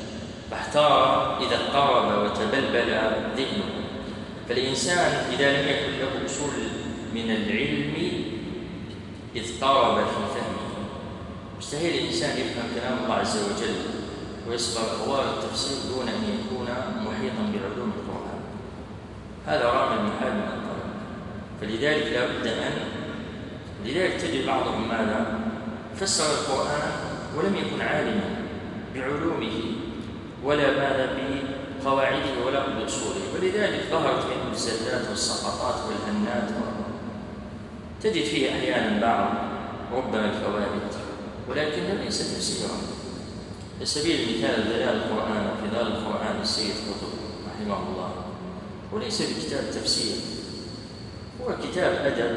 فاحتار إذا اضطرب وتبلبل ذهنه. فالإنسان إذا لم يكن له أصول من العلم اضطرب في فهمه. مستحيل الإنسان يفهم كلام الله عز وجل ويصبر أغوار التفسير دون أن يكون محيطا بعلوم القرآن. هذا رامي المحال من الطريق. فلذلك لا بد لذلك تجد بعضهم ماذا؟ فسر القرآن ولم يكن عالما بعلومه ولا ماذا بقواعده ولا بأصوله، ولذلك ظهرت منه الزلات والسقطات والهنات. تجد فيه أحيانا بعض ربما الفوائد، ولكنه ليس تفسيرا. لسبيل المثال ظلال القرآن وفضال القرآن السيد قطب رحمه الله، وليس بكتاب تفسير، هو كتاب أدب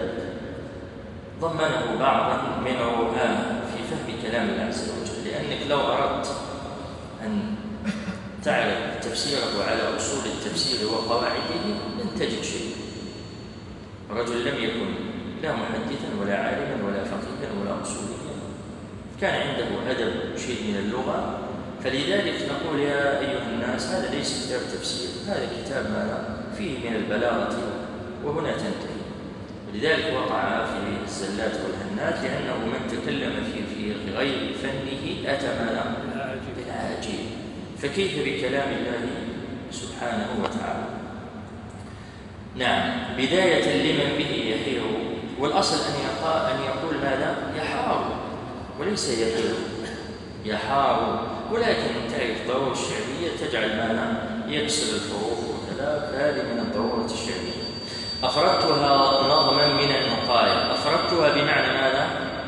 ضمنه بعضا من الرهان في فهم كلام الله عز وجل. لأنك لو أردت أن تعرف تفسيره على أصول التفسير وقواعده لن تجد شيء، رجل لم يكن لا محدثا ولا عالما ولا فقيها ولا أصوليا، كان عنده أدب شيء من اللغة. فلذلك نقول يا أيها الناس هذا ليس كتاب تفسير، هذا كتاب ما فيه من البلاغة، وهنا تنتهي. ولذلك وقع في الزلات والهنات، لأنه من تكلم في غير فنه أتى ماذا؟ بالعاجل. فكيف بكلام الله سبحانه وتعالى؟ نعم، بداية لمن به يحير، والأصل أن يقول ماذا؟ يحار وليس يحير، يحار. ولكن تعرف الضرورة الشعرية تجعل ماذا؟ يكسر الحروف وكذا، فهذه من الضرورة الشعرية. أفردتها نظما من النقايا، أفردتها بمعنى ماذا؟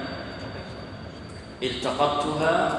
التقطتها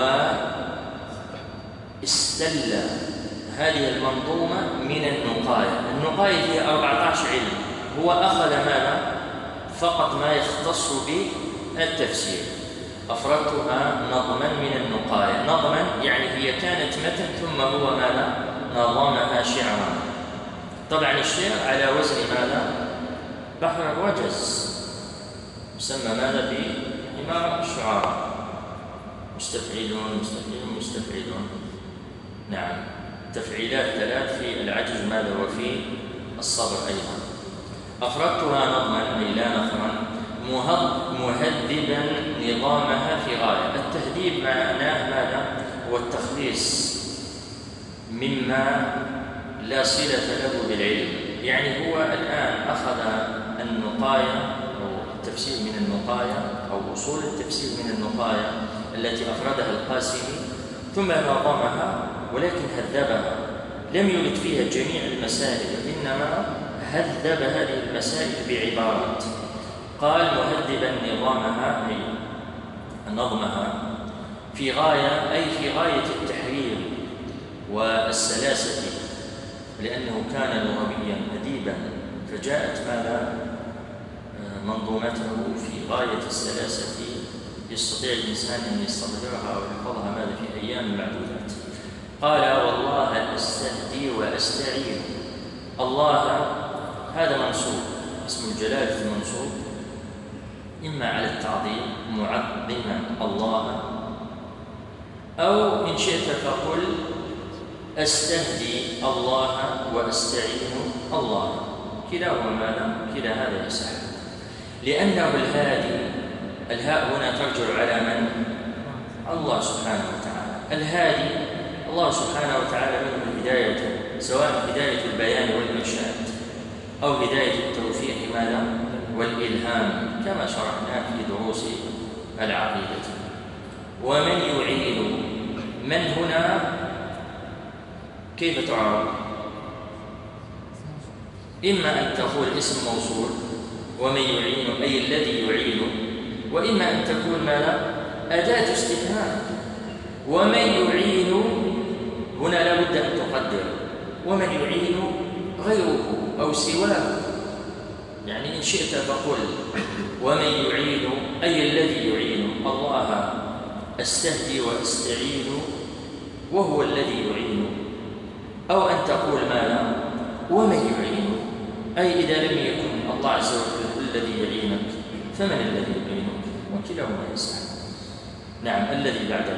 واستل هذه المنظومة من النقايا. النقايا هي 14 علم، هو أخذ ماذا؟ فقط ما يختص بالتفسير. أفردتها نظما من النقايا، نظما يعني هي كانت متن ثم هو ماذا؟ نظمها شعرا. طبعا الشعر على وزن ماذا؟ بحر الرجز، يسمى ماذا؟ بحمار الشعراء، مستفعلون مستفعلون مستفعلون. نعم، تفعيلات 3 في العجز ماذا؟ وفي الصبر أيضا. أفردتها نظما أي لا نثرا، مهذبا نظامها في غاية. التهذيب معناه ماذا؟ هو التخليص مما لا صلة له بالعلم. يعني هو الآن أخذ النقايا أو التفسير من النقايا أو أصول التفسير من النقايا التي أفردها القاسمي، ثم نظمها ولكن هذبها، لم يرد فيها جميع المسائل، إنما هذب هذه المسائل بعبارات. قال مهذبا نظامها أي نظمها في غاية، أي في غاية التحرير والسلاسة، لأنه كان لغويا أديبا، فجاءت ماذا؟ منظومته في غاية السلاسة، يستطيع الإنسان أن يستظهرها ويحفظها ماذا؟ في أيام معدودات. قال والله أستهدي وأستعين. الله هذا منصوب، اسم الجلالة المنصوب إما على التعظيم معظما الله، أو إن شئت فقل أستهدي الله وأستعين الله، كلاهما ماذا؟ كلا هذا يصح، لأنه الهادي. الهاء هنا ترجع على من؟ الله سبحانه وتعالى. الهادي الله سبحانه وتعالى منه الهداية، سواء هداية البيان والإرشاد أو هداية التوفيق ماذا؟ والإلهام، كما شرحنا في دروس العقيدة. ومن يعين، من هنا كيف تعرف؟ إما أن تقول اسم موصول ومن يعين أي الذي يعين، وإما أن تكون ماذا؟ أداة استفهام. ومن يعين هنا لا بد أن تقدر ومن يعين غيره أو سواه، يعني إن شئت فقل ومن يعين أي الذي يعين الله، أستهدي وأستعين وهو الذي يعين، أو أن تقول ماذا؟ ومن يعين أي إذا لم يكن الله عز وجل الذي يعينك فمن الذي يعينك؟ وكلاهما يصح. نعم، الذي بعده.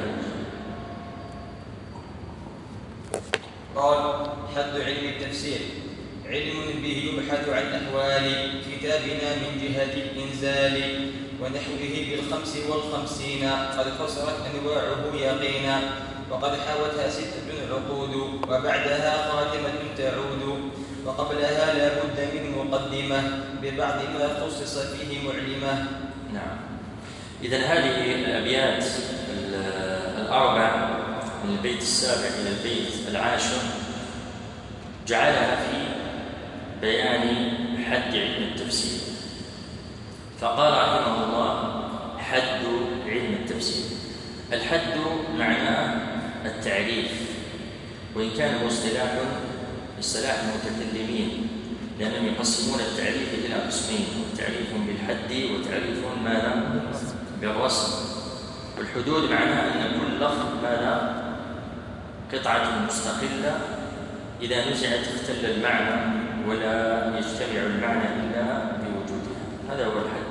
قال حد علم التفسير علم به يبحث عن أحوال كتابنا من جهة الإنزال ونحوه ب55 قد خسرت أنواعه يقينا، وقد حاوتها 6 عقود، وبعدها خاتمة تعود، وقبلها لا بد من مقدمة ببعض ما خصص فيه معلمة.
نعم، إذن هذه الأبيات الأربع من البيت السابع إلى البيت العاشر جعلها في بيان حد علم التفسير. فقال رحمه الله حد علم التفسير. الحد معناه التعريف، وإن كان هو اصطلاح المتكلمين، لأنهم يقسمون التعريف إلى قسمين: تعريف بالحد وتعريف ماذا؟ بالرسم. والحدود معناها أن كل لفظ ماذا؟ قطعة مستقلة إذا نزعت اختل المعنى ولا يجتمع المعنى إلا بوجودها. هذا هو الحد.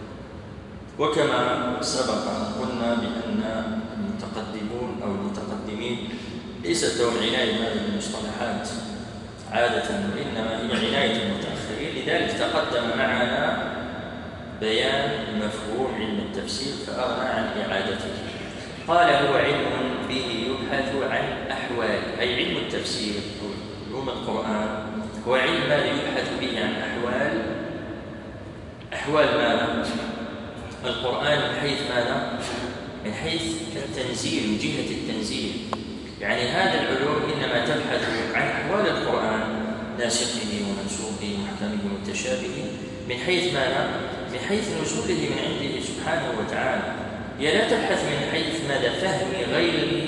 وكما سبق قلنا بأن المتقدمون أو المتقدمين ليست لهم عناية بهذه المصطلحات عادة، وإنما هي عناية المتأخرين. لذلك تقدم معنا بيان مفهوم علم التفسير فأغنى عن إعادته. قال هو علم به يبحث عن أحوال، أي علم التفسير علوم القرآن هو علم ماذا يبحث به عن أحوال ماذا؟ القرآن من حيث ماذا؟ من حيث التنزيل، من جهة التنزيل. يعني هذا العلوم إنما تبحث عن أحوال القرآن، ناسخه ومنسوخه محكمه متشابهه، من حيث ماذا؟ من حيث نزوله من عنده سبحانه وتعالى. هي لا تبحث من حيث ماذا؟ فهم غير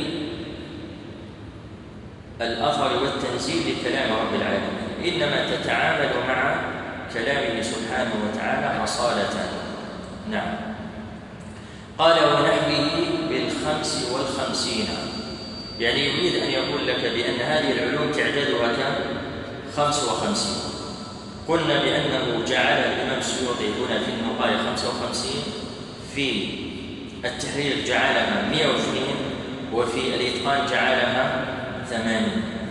الأثر والتنزيل لكلام رب العالمين، إنما تتعامل مع كلامه سبحانه وتعالى أصالة. نعم. قال ونحوه بالخمس والخمسين، يعني يريد أن يقول لك بأن هذه العلوم تعدادها كم؟ 55. قلنا بأنه جعل الإمام السيوطي هنا في النقاية 55، في التحرير جعلها 102، وفي الإتقان جعلها 80.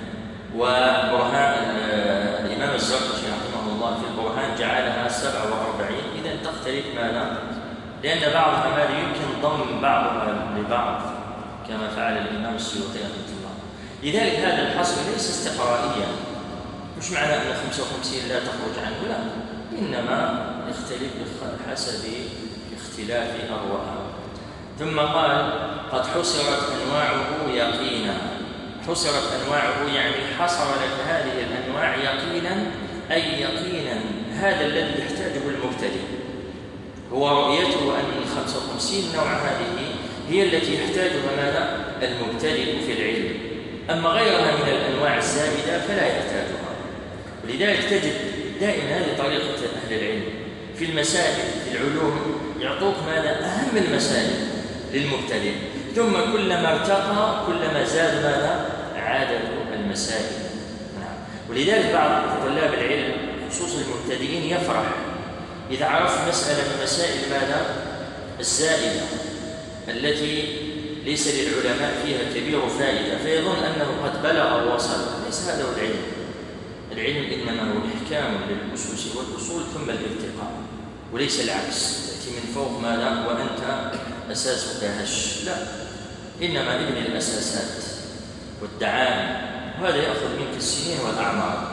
وبرهان الإمام الزركشي رحمه الله في البرهان جعلها 47. إذن تختلف ماذا؟ لأن بعضها ماذا يمكن ضم بعضها لبعض كما فعل الإمام السيوطي رحمه الله. لذلك هذا الحصر ليس استقرائيا، مش معنى أن 55 لا تخرج عنه، لا، إنما يختلف بحسب اختلاف أرواحها. ثم قال قد حصرت أنواعه يقينا. حصرت أنواعه يعني حصر لك هذه الأنواع يقينا، أي يقينا هذا الذي يحتاجه المبتدئ، هو رؤيته أن 55 نوع هذه هي التي يحتاجها ماذا؟ المبتدئ في العلم، أما غيرها من الأنواع الزائدة فلا يحتاجها. ولذلك تجد دائما هذه طريقة أهل العلم في المسائل في العلوم، يعطوك ماذا؟ أهم المسائل للمبتدئ، ثم كلما ارتقى كلما زاد ماذا؟ عدد المسائل. نعم. ولذلك بعض طلاب العلم خصوصا المبتدئين يفرح إذا عرف مسألة من مسائل ماذا؟ الزائدة التي ليس للعلماء فيها كبير فائدة، فيظن أنه قد بلغ ووصل. ليس هذا هو العلم. العلم إنما هو إحكام للأسس والأصول ثم الارتقاء، وليس العكس، تأتي من فوق ماذا وأنت أساسك هش، لا، إنما ابن الأساسات والدعائم، وهذا يأخذ منك السنين والأعمار.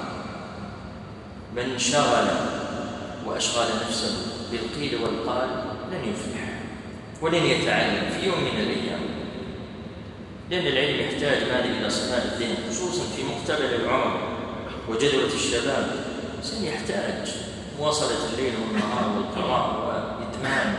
من شغل وأشغل نفسه بالقيل والقال لن يفلح ولن يتعلم في يوم من الأيام، لأن العلم يحتاج ماذا؟ إلى صفاء الذهن، خصوصا في مقتبل العمر وجدوة الشباب. سيحتاج مواصلة الليل والنهار والقراءة وإتمام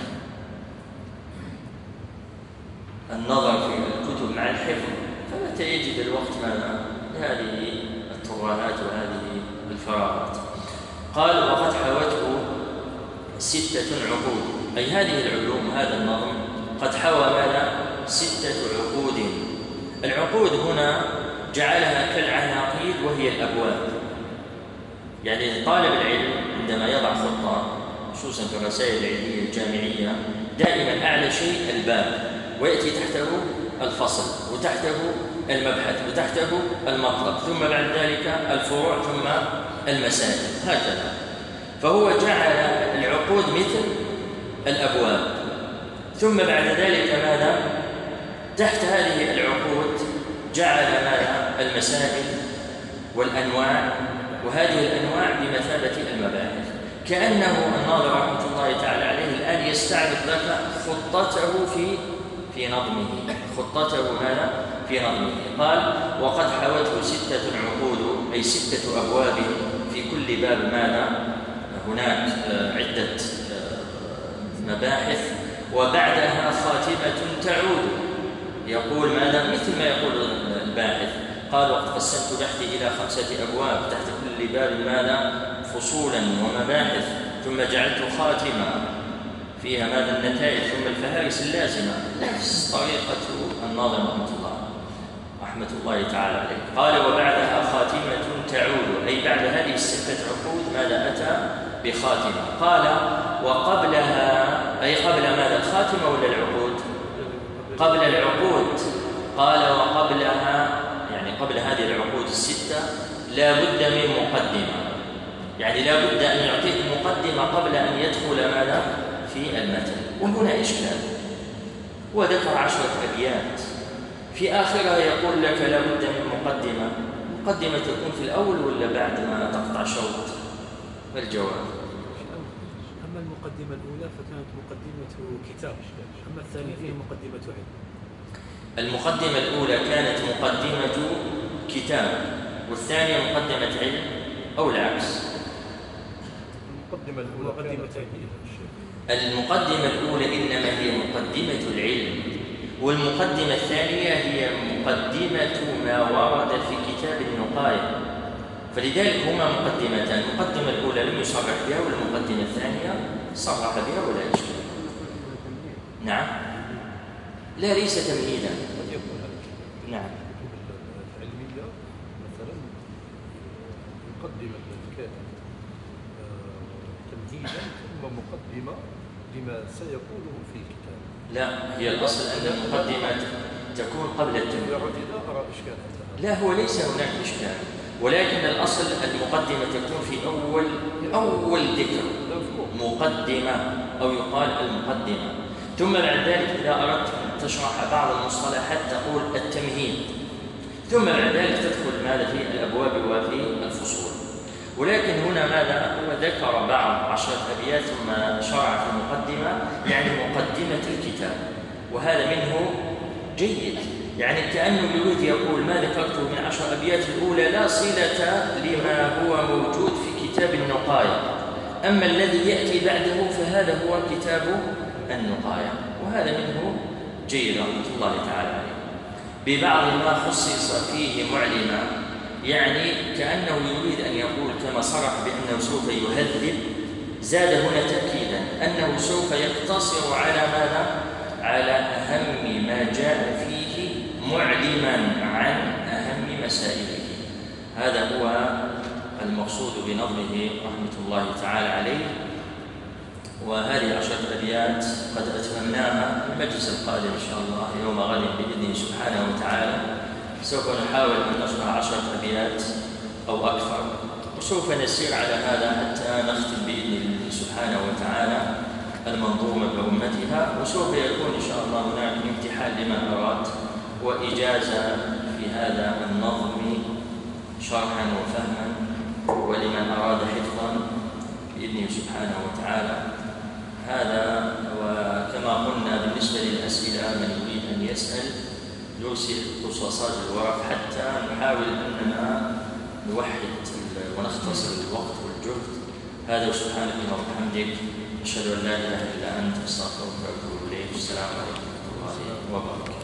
النظر في الكتب مع الحفظ، فمتى يجد الوقت ماذا؟ لهذه الترهات وهذه الفراغات. قال وقد حوته 6 عقود، أي هذه العلوم هذا النظم قد حوى ماذا؟ 6 عقود. العقود هنا جعلها كالعناقيد وهي الأبواب. يعني طالب العلم عندما يضع خطة خصوصا في الرسائل العلمية الجامعية دائما أعلى شيء الباب، ويأتي تحته الفصل وتحته المبحث وتحته المطلب، ثم بعد ذلك الفروع ثم المسائل، هكذا. فهو جعل العقود مثل الأبواب، ثم بعد ذلك ماذا؟ تحت هذه العقود جعل ماذا؟ المسائل والأنواع، وهذه الأنواع بمثابة المباحث. كأنه الناظر رحمة الله تعالى عليه الآن يستعرض لك خطته في نظمه، خطته ماذا؟ في نظمه. قال وقد حوته 6 عقود، أي 6 أبواب، في كل باب ماذا؟ هناك عدة مباحث، وبعدها خاتمة تعود. يقول ماذا؟ مثل ما يقول الباحث. قال وقد قسمت بحثي إلى 5 أبواب، تحت كل باب ماذا؟ فصولا ومباحث، ثم جعلت خاتمة فيها ماذا؟ النتائج، ثم الفهارس اللازمة. نفس طريقة الناظم رحمه الله رحمة الله تعالى عليه. قال وبعدها خاتمة تعود، أي بعد هذه الستة عقود ماذا أتى بخاتمة. قال وقبلها، أي قبل ماذا، الخاتمة ولا العقود؟ قبل العقود. قال وقبلها، يعني قبل هذه العقود الستة لا بد من مقدمة، يعني لا بد أن يعطيك مقدمة قبل أن يدخل ماذا في المتن. وهنا إشكال، وذكر 10 أبيات في آخرها يقول لك لا بد من مقدمة. مقدمة تكون في الأول ولا بعد ما تقطع شوط؟ والجواب
أما المقدمة الأولى فكانت مقدمة كتاب، أما الثانية فيها مقدمة علم.
المقدمة الأولى كانت مقدمة كتاب والثانية مقدمة علم أو العكس؟
المقدمة الأولى مقدمة علم.
المقدمة الأولى إنما هي مقدمة العلم، والمقدمة الثانية هي مقدمة ما ورد في كتاب النقاية. فلذلك هما مقدمتان، المقدمة الأولى لم يصرح بها والمقدمة الثانية صرح بها ولا إشكال. نعم، لا ليس تمهيدا. نعم،
العلمية مثلا مقدمة الكاتب تمهيدا ثم مقدمة لما سيقوله في الكتاب.
لا، هي الأصل أن المقدمة تكون قبل التمهيد. لا، هو ليس هناك إشكال، ولكن الأصل المقدمة تكون في أول ذكر، مقدمة أو يقال المقدمة. ثم بعد ذلك إذا أردت أن تشرح بعض المصطلحات تقول التمهيد، ثم بعد ذلك تدخل ماذا في الأبواب وفي الفصول. ولكن هنا ماذا هو ذكر بعض 10 أبيات ثم شرع في المقدمة، يعني مقدمة الكتاب، وهذا منه جيد، يعني كأنه يريد يقول ما ذكرته من 10 أبيات الأولى لا صلة لما هو موجود في كتاب النقاية، أما الذي يأتي بعده فهذا هو كتاب النقاية، وهذا منه جيد رحمة الله تعالى عليه. ببعض ما خصص فيه معلما، يعني كأنه يريد أن يقول كما صرح بأنه سوف يهذب، زاد هنا تأكيدا أنه سوف يقتصر على ماذا؟ على أهم ما جاء فيه معلما عن أهم مسائله. هذا هو المقصود بنظمه رحمة الله تعالى عليه. وهذه 10 أبيات قد أتممناها. المجلس القادم إن شاء الله يوم غد بإذنه سبحانه وتعالى سوف نحاول أن نشرح 10 أبيات أو أكثر، وسوف نسير على هذا حتى نختم بإذن الله سبحانه وتعالى المنظومة برمتها، وسوف يكون إن شاء الله هناك امتحان لمن أراد وإجازة في هذا النظم شرحا وفهما، ولمن أراد حفظا بإذنه سبحانه وتعالى. هذا، وكما قلنا بالنسبة للأسئلة من يريد أن يسأل يرسل قصاصات الورق حتى نحاول أننا نوحد ونختصر الوقت والجهد. هذا، وسبحانك اللهم وبحمدك أشهد أن لا إله إلا أنت أستغفرك وأتوب إليك. السلام عليكم ورحمة الله وبركاته.